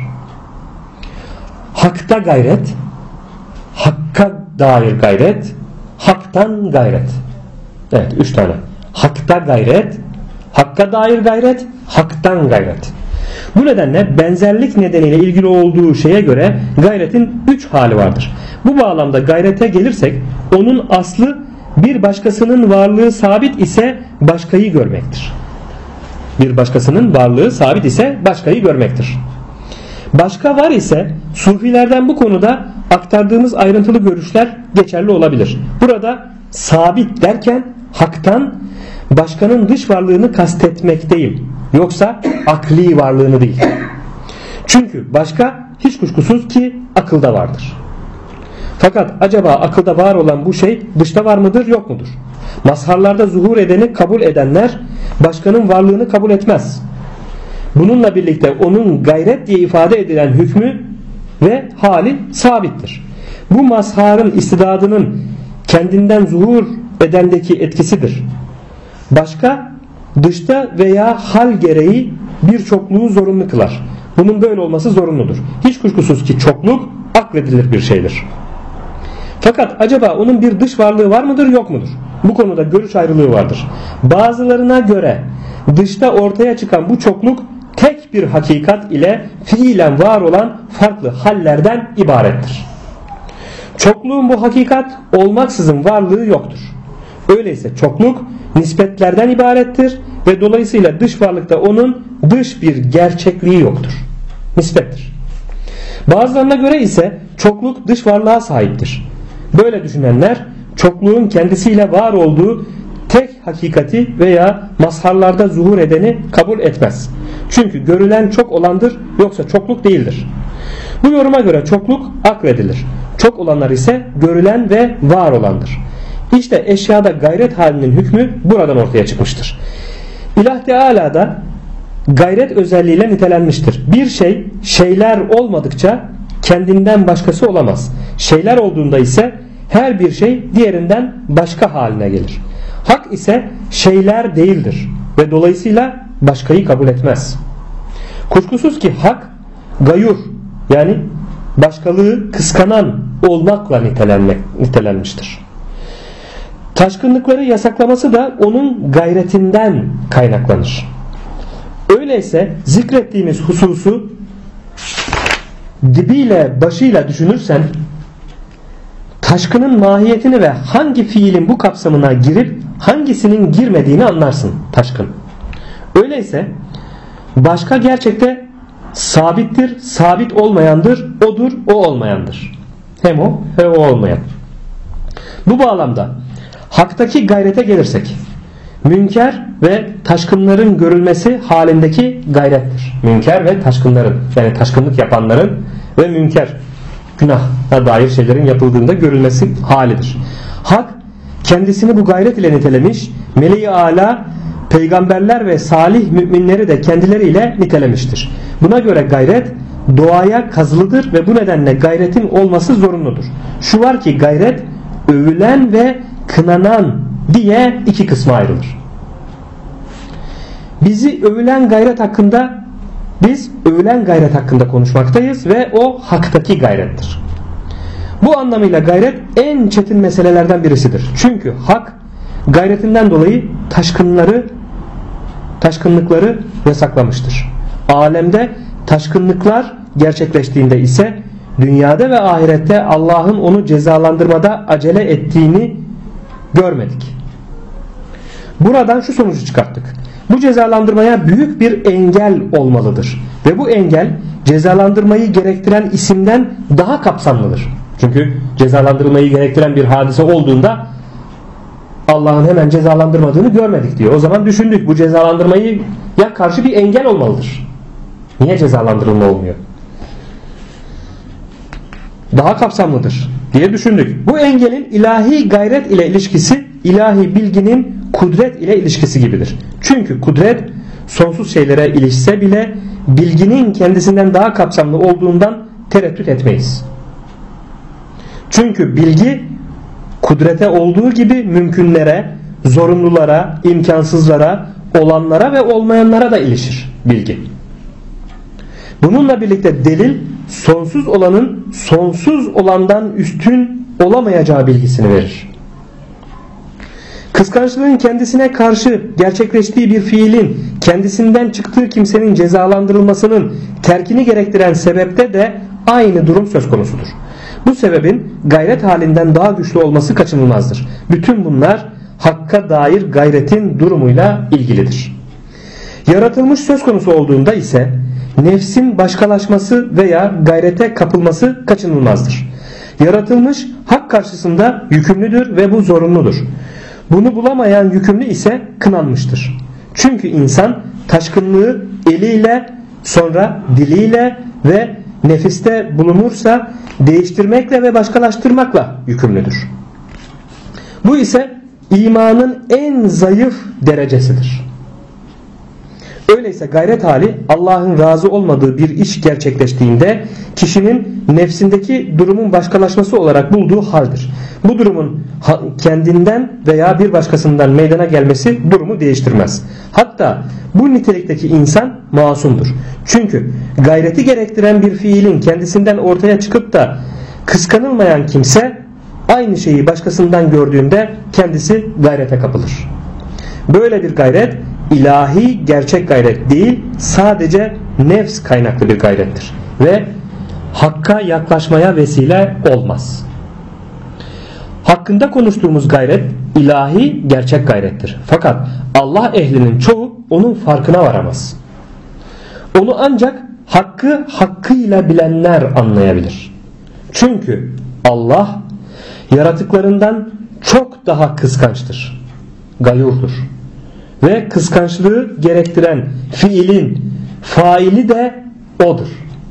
Hakta gayret, hakka dair gayret, haktan gayret. Evet, 3 tane. Hakta gayret, hakka dair gayret, haktan gayret. Bu nedenle benzerlik nedeniyle ilgili olduğu şeye göre gayretin 3 hali vardır. Bu bağlamda gayrete gelirsek onun aslı bir başkasının varlığı sabit ise başkayı görmektir. Bir başkasının varlığı sabit ise başkayı görmektir. Başka var ise sufilerden bu konuda aktardığımız ayrıntılı görüşler geçerli olabilir. Burada sabit derken haktan başkanın dış varlığını kastetmekteyim. Yoksa akli varlığını değil. Çünkü başka hiç kuşkusuz ki akılda vardır. Fakat acaba akılda var olan bu şey dışta var mıdır yok mudur? Mazharlarda zuhur edeni kabul edenler başkanın varlığını kabul etmez. Bununla birlikte onun gayret diye ifade edilen hükmü ve hali sabittir. Bu mazharın istidadının kendinden zuhur edendeki etkisidir. Başka dışta veya hal gereği bir çokluğu zorunlu kılar. Bunun böyle olması zorunludur. Hiç kuşkusuz ki çokluk akledilir bir şeydir. Fakat acaba onun bir dış varlığı var mıdır yok mudur? Bu konuda görüş ayrılığı vardır. Bazılarına göre dışta ortaya çıkan bu çokluk tek bir hakikat ile fiilen var olan farklı hallerden ibarettir. Çokluğun bu hakikat olmaksızın varlığı yoktur. Öyleyse çokluk nispetlerden ibarettir ve dolayısıyla dış varlıkta onun dış bir gerçekliği yoktur. Nispettir. Bazılarına göre ise çokluk dış varlığa sahiptir. Böyle düşünenler çokluğun kendisiyle var olduğu tek hakikati veya mazharlarda zuhur edeni kabul etmez. Çünkü görülen çok olandır, yoksa çokluk değildir. Bu yoruma göre çokluk akledilir. Çok olanlar ise görülen ve var olandır. İşte eşyada gayret halinin hükmü buradan ortaya çıkmıştır. İlah Teala da gayret özelliğiyle nitelenmiştir. Bir şey şeyler olmadıkça kendinden başkası olamaz. Şeyler olduğunda ise her bir şey diğerinden başka haline gelir. Hak ise şeyler değildir ve dolayısıyla başkayı kabul etmez. Kuşkusuz ki hak gayur, yani başkalığı kıskanan olmakla nitelenmiştir. Taşkınlıkları yasaklaması da onun gayretinden kaynaklanır. Öyleyse zikrettiğimiz hususu dibiyle başıyla düşünürsen taşkının mahiyetini ve hangi fiilin bu kapsamına girip hangisinin girmediğini anlarsın taşkın. Öyleyse başka gerçekte sabittir, sabit olmayandır, odur, o olmayandır. Hem o hem o olmayan. Bu bağlamda haktaki gayrete gelirsek, münker ve taşkınların görülmesi halindeki gayrettir. Münker ve taşkınların, yani taşkınlık yapanların ve münker, günaha dair şeylerin yapıldığında görülmesi halidir. Hak kendisini bu gayret ile nitelemiş, meleği âlâ, peygamberler ve salih müminleri de kendileriyle nitelemiştir. Buna göre gayret doğaya kazılıdır ve bu nedenle gayretin olması zorunludur. Şu var ki gayret övülen ve kınanan diye iki kısma ayrılır. Biz övülen gayret hakkında konuşmaktayız ve o haktaki gayrettir. Bu anlamıyla gayret en çetin meselelerden birisidir. Çünkü hak gayretinden dolayı taşkınlıkları yasaklamıştır. Alemde taşkınlıklar gerçekleştiğinde ise dünyada ve ahirette Allah'ın onu cezalandırmada acele ettiğini görmedik. Buradan şu sonucu çıkarttık. Bu cezalandırmaya büyük bir engel olmalıdır. Ve bu engel cezalandırmayı gerektiren isimden daha kapsamlıdır. Çünkü cezalandırmayı gerektiren bir hadise olduğunda Allah'ın hemen cezalandırmadığını görmedik diyor. O zaman düşündük, bu cezalandırmayı ya karşı bir engel olmalıdır. Niye cezalandırılma olmuyor? Daha kapsamlıdır diye düşündük. Bu engelin ilahi gayret ile ilişkisi, ilahi bilginin kudret ile ilişkisi gibidir. Çünkü kudret sonsuz şeylere ilişse bile bilginin kendisinden daha kapsamlı olduğundan tereddüt etmeyiz. Çünkü bilgi kudrete olduğu gibi mümkünlere, zorunlulara, imkansızlara, olanlara ve olmayanlara da ilişir bilgi. Bununla birlikte delil sonsuz olanın sonsuz olandan üstün olamayacağı bilgisini verir. Kıskançlığın kendisine karşı gerçekleştiği bir fiilin kendisinden çıktığı kimsenin cezalandırılmasının terkini gerektiren sebepte de aynı durum söz konusudur. Bu sebebin gayret halinden daha güçlü olması kaçınılmazdır. Bütün bunlar hakka dair gayretin durumuyla ilgilidir. Yaratılmış söz konusu olduğunda ise nefsin başkalaşması veya gayrete kapılması kaçınılmazdır. Yaratılmış hak karşısında yükümlüdür ve bu zorunludur. Bunu bulamayan yükümlü ise kınanmıştır. Çünkü insan taşkınlığı eliyle, sonra diliyle ve nefiste bulunursa değiştirmekle ve başkalaştırmakla yükümlüdür. Bu ise imanın en zayıf derecesidir. Öyleyse gayret hali Allah'ın razı olmadığı bir iş gerçekleştiğinde kişinin nefsindeki durumun başkalaşması olarak bulduğu haldir. Bu durumun kendinden veya bir başkasından meydana gelmesi durumu değiştirmez. Hatta bu nitelikteki insan masumdur. Çünkü gayreti gerektiren bir fiilin kendisinden ortaya çıkıp da kıskanılmayan kimse aynı şeyi başkasından gördüğünde kendisi gayrete kapılır. Böyle bir gayret ilahi gerçek gayret değil, sadece nefs kaynaklı bir gayrettir ve hakka yaklaşmaya vesile olmaz. Hakkında konuştuğumuz gayret ilahi gerçek gayrettir. Fakat Allah ehlinin çoğu onun farkına varamaz. Onu ancak hakkı hakkıyla bilenler anlayabilir. Çünkü Allah yaratıklarından çok daha kıskançtır, gayurdur. Ve kıskançlığı gerektiren fiilin faili de O'dur.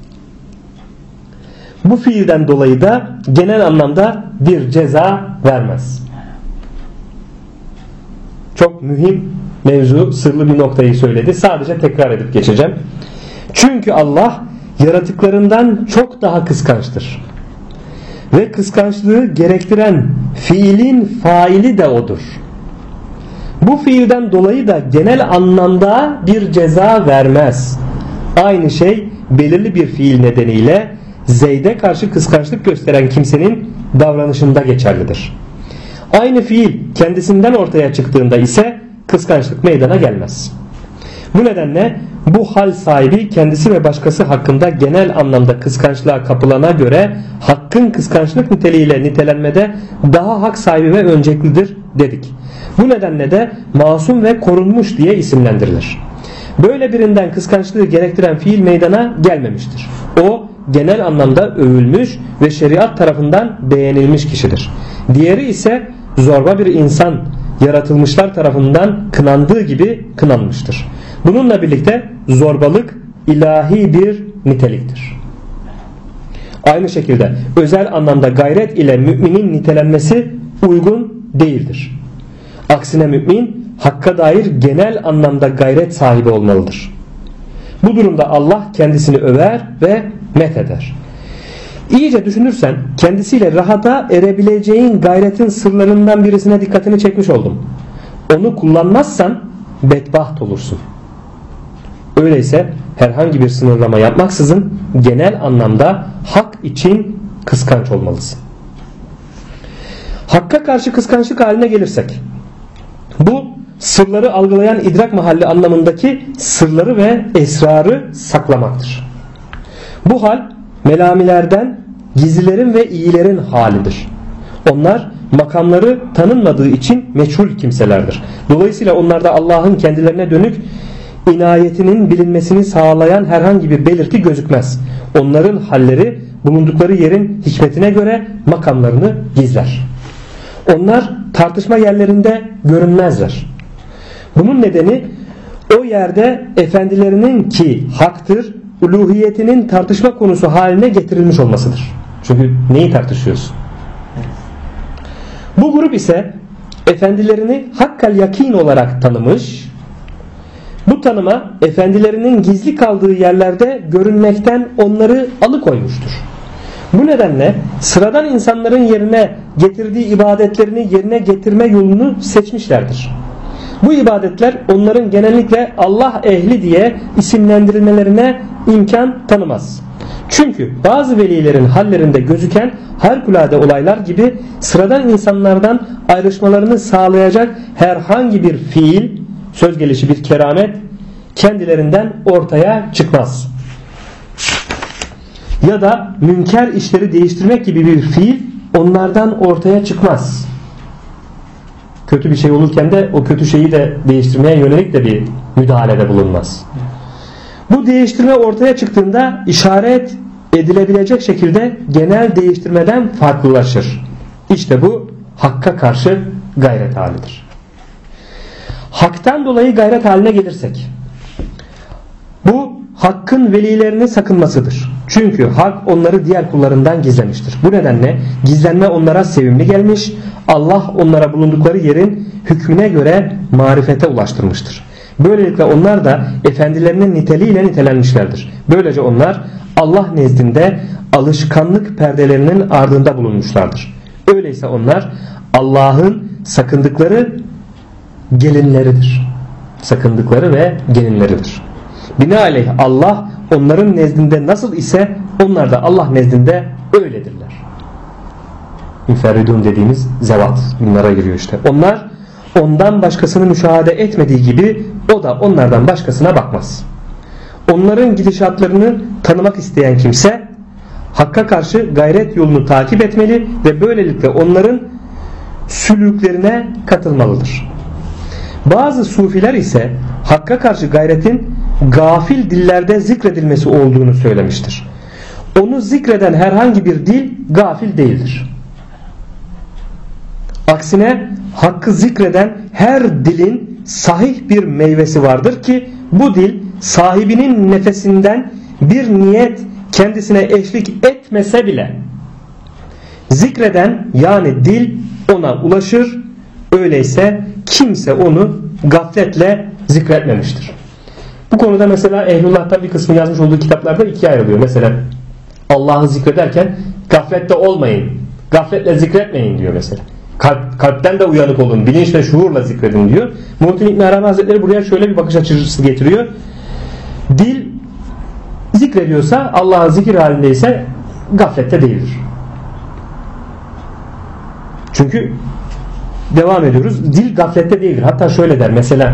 Bu fiilden dolayı da genel anlamda bir ceza vermez. Çok mühim mevzu, sırlı bir noktayı söyledi. Sadece tekrar edip geçeceğim. Çünkü Allah yaratıklarından çok daha kıskançtır. Ve kıskançlığı gerektiren fiilin faili de O'dur. Bu fiilden dolayı da genel anlamda bir ceza vermez. Aynı şey belirli bir fiil nedeniyle Zeyd'e karşı kıskançlık gösteren kimsenin davranışında geçerlidir. Aynı fiil kendisinden ortaya çıktığında ise kıskançlık meydana gelmez. Bu nedenle bu hal sahibi kendisi ve başkası hakkında genel anlamda kıskançlığa kapılana göre hakkın kıskançlık niteliğiyle nitelenmede daha hak sahibi ve önceliklidir dedik. Bu nedenle de masum ve korunmuş diye isimlendirilir. Böyle birinden kıskançlığı gerektiren fiil meydana gelmemiştir. O genel anlamda övülmüş ve şeriat tarafından beğenilmiş kişidir. Diğeri ise zorba bir insan, yaratılmışlar tarafından kınandığı gibi kınanmıştır. Bununla birlikte zorbalık ilahi bir niteliktir. Aynı şekilde özel anlamda gayret ile müminin nitelenmesi uygun değildir. Aksine mümin hakka dair genel anlamda gayret sahibi olmalıdır. Bu durumda Allah kendisini över ve metheder. İyice düşünürsen kendisiyle rahata erebileceğin gayretin sırlarından birisine dikkatini çekmiş oldum. Onu kullanmazsan bedbaht olursun. Öyleyse herhangi bir sınırlama yapmaksızın genel anlamda hak için kıskanç olmalısın. Hakka karşı kıskançlık haline gelirsek, bu sırları algılayan idrak mahalli anlamındaki sırları ve esrarı saklamaktır. Bu hal melamilerden gizlilerin ve iyilerin halidir. Onlar makamları tanınmadığı için meçhul kimselerdir. Dolayısıyla onlarda Allah'ın kendilerine dönük inayetinin bilinmesini sağlayan herhangi bir belirti gözükmez. Onların halleri bulundukları yerin hikmetine göre makamlarını gizler. Onlar tartışma yerlerinde görünmezler. Bunun nedeni o yerde efendilerinin ki haktır, uluhiyetinin tartışma konusu haline getirilmiş olmasıdır. Çünkü neyi tartışıyorsun? Bu grup ise efendilerini hakkal yakin olarak tanımış, bu tanıma efendilerinin gizli kaldığı yerlerde görünmekten onları alıkoymuştur. Bu nedenle sıradan insanların yerine getirdiği ibadetlerini yerine getirme yolunu seçmişlerdir. Bu ibadetler onların genellikle Allah ehli diye isimlendirilmelerine imkan tanımaz. Çünkü bazı velilerin hallerinde gözüken harikulade olaylar gibi sıradan insanlardan ayrışmalarını sağlayacak herhangi bir fiil, söz gelişi bir keramet kendilerinden ortaya çıkmaz. Ya da münker işleri değiştirmek gibi bir fiil onlardan ortaya çıkmaz. Kötü bir şey olurken de o kötü şeyi de değiştirmeye yönelik de bir müdahalede bulunmaz. Bu değiştirme ortaya çıktığında işaret edilebilecek şekilde genel değiştirmeden farklılaşır. İşte bu hakka karşı gayret halidir. Haktan dolayı gayret haline gelirsek, bu hakkın velilerini sakınmasıdır. Çünkü hak onları diğer kullarından gizlemiştir. Bu nedenle gizlenme onlara sevimli gelmiş, Allah onlara bulundukları yerin hükmüne göre marifete ulaştırmıştır. Böylelikle onlar da efendilerinin niteliğiyle nitelenmişlerdir. Böylece onlar Allah nezdinde alışkanlık perdelerinin ardında bulunmuşlardır. Öyleyse onlar Allah'ın sakındıkları gelinleridir. Sakındıkları ve gelinleridir. Binaenaleyh Allah onların nezdinde nasıl ise onlar da Allah nezdinde öyledirler. Müferridun dediğimiz zevat bunlara giriyor işte. Onlar ondan başkasını müşahede etmediği gibi o da onlardan başkasına bakmaz. Onların gidişatlarını tanımak isteyen kimse hakka karşı gayret yolunu takip etmeli ve böylelikle onların sülüklerine katılmalıdır. Bazı sufiler ise hakka karşı gayretin gafil dillerde zikredilmesi olduğunu söylemiştir. Onu zikreden herhangi bir dil gafil değildir. Aksine hakkı zikreden her dilin sahih bir meyvesi vardır ki bu dil sahibinin nefesinden bir niyet kendisine eşlik etmese bile zikreden yani dil ona ulaşır. Öyleyse kimse onu gafletle zikretmemiştir. Bu konuda mesela Ehlullah'tan bir kısmı yazmış olduğu kitaplarda ikiye ayrılıyor. Mesela Allah'ı zikrederken gaflette olmayın, gafletle zikretmeyin diyor mesela. Kalpten de uyanık olun, bilinç ve şuurla zikredin diyor. Muhittin İbn Arabi Hazretleri buraya şöyle bir bakış açısı getiriyor. Dil zikrediyorsa, Allah'ın zikir halindeyse gaflette değildir. Çünkü devam ediyoruz. Dil gaflette değildir. Hatta şöyle der. Mesela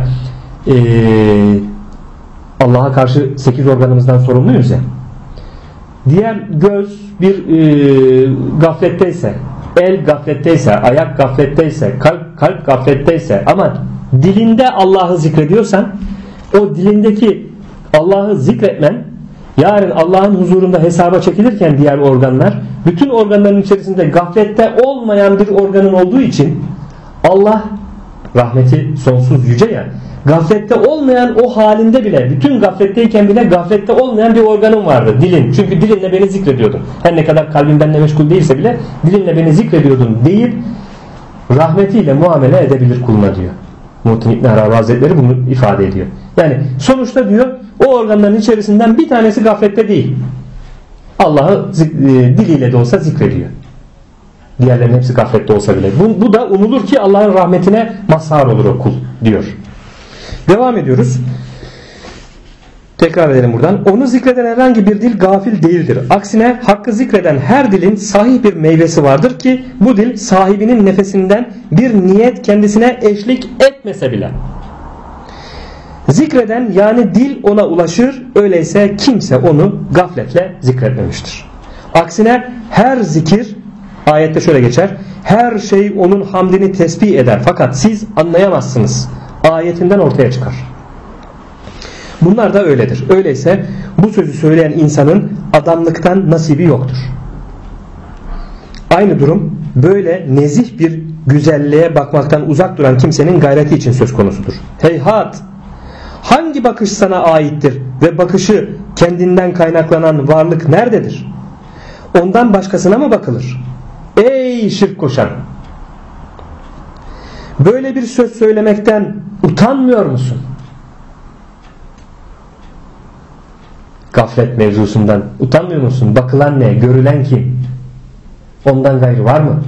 Allah'a karşı 8 organımızdan sorumluyuz ya. Diğer göz bir gafletteyse, el gafletteyse, ayak gafletteyse, kalp gafletteyse ama dilinde Allah'ı zikrediyorsan o dilindeki Allah'ı zikretmen yarın Allah'ın huzurunda hesaba çekilirken diğer organlar bütün organların içerisinde gaflette olmayan bir organın olduğu için Allah rahmeti sonsuz yüce ya, gaflette olmayan o halinde bile, bütün gafletteyken bile gaflette olmayan bir organım vardı, dilin. Çünkü dilinle beni zikrediyordun. Her ne kadar kalbim benimle meşgul değilse bile dilinle beni zikrediyordun deyip rahmetiyle muamele edebilir kuluna diyor. Muhittin İbn Arabi Hazretleri bunu ifade ediyor. Yani sonuçta diyor o organların içerisinden bir tanesi gaflette değil. Allah'ı diliyle de olsa zikrediyor. Diğerlerinin hepsi gaflette olsa bile. Bu da umulur ki Allah'ın rahmetine mazhar olur o kul diyor. Devam ediyoruz. Tekrar edelim buradan. Onu zikreden herhangi bir dil gafil değildir. Aksine hakkı zikreden her dilin sahih bir meyvesi vardır ki bu dil sahibinin nefesinden bir niyet kendisine eşlik etmese bile. Zikreden yani dil ona ulaşır. Öyleyse kimse onu gafletle zikretmemiştir. Aksine her zikir, ayette şöyle geçer, her şey onun hamdini tesbih eder fakat siz anlayamazsınız ayetinden ortaya çıkar. Bunlar da öyledir. Öyleyse bu sözü söyleyen insanın adamlıktan nasibi yoktur. Aynı durum böyle nezih bir güzelliğe bakmaktan uzak duran kimsenin gayreti için söz konusudur. Heyhat! Hangi bakış sana aittir ve bakışı kendinden kaynaklanan varlık nerededir? Ondan başkasına mı bakılır? Ey şirk koşan! Böyle bir söz söylemekten utanmıyor musun? Gaflet mevzusundan utanmıyor musun? Bakılan ne? Görülen kim? Ondan gayrı var mı?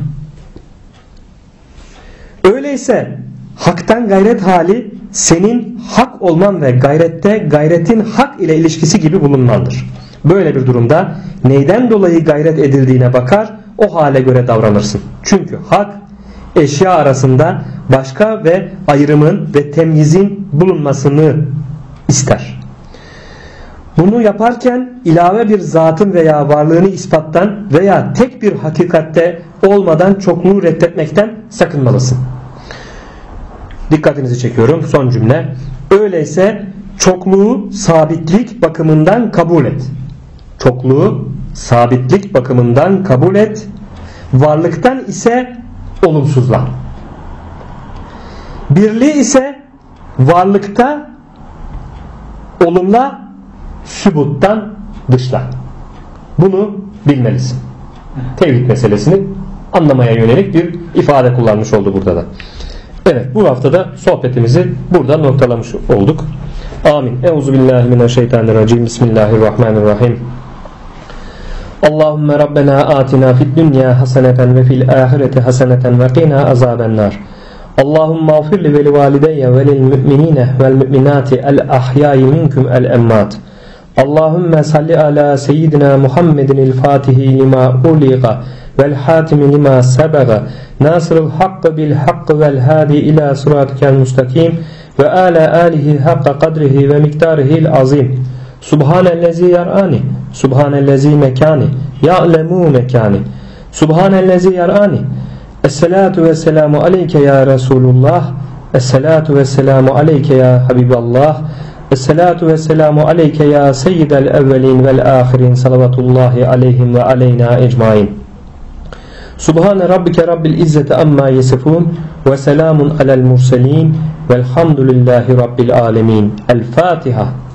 Öyleyse haktan gayret hali senin hak olman ve gayretin hak ile ilişkisi gibi bulunmandır. Böyle bir durumda neyden dolayı gayret edildiğine bakar, o hale göre davranırsın. Çünkü hak eşya arasında başka ve ayrımın ve temyizin bulunmasını ister. Bunu yaparken ilave bir zatın veya varlığını ispattan veya tek bir hakikatte olmadan çokluğu reddetmekten sakınmalısın. Dikkatinizi çekiyorum. Son cümle. Öyleyse çokluğu sabitlik bakımından kabul et. Çokluğu sabitlik bakımından kabul et. Varlıktan ise olumsuzlan. Birliği ise varlıkta olumla, sübuttan dışla. Bunu bilmelisin. Tevhid meselesini anlamaya yönelik bir ifade kullanmış oldu burada da. Evet, bu haftada sohbetimizi burada noktalamış olduk. Amin. Euzubillahimineşşeytanirracim. Bismillahirrahmanirrahim. Allahümme Rabbena atina fid dünya haseneten ve fil ahireti haseneten ve qina azabennar. Allahümme ağfir li ve li valideyye ve lil müminine vel müminati el ahyayi minkum el emmat. Allahümme salli ala seyyidina Muhammedin el fatihi lima uliqa vel hatimi lima sebaga nasırul hakkı bil hakkı vel hadi ila suratikel mustakim ve ala alihi hakka kadrihi ve miktarihil azim. Subhanellezi yar'ani, subhanellezi mekani, ya'lemu mekani, subhanellezi yar'ani. Esselatu ve selamu aleyke ya Resulullah, esselatu ve selamu aleyke ya Habiballah, Esselatu vesselamu aleyke ya seyyidel evvelin vel ahirin salavatullahi aleyhim ve aleyna ecmain. Subhane rabbike rabbil izzeti amma yesifun ve selamun alel murselin velhamdülillahi rabbil alemin. El Fatiha.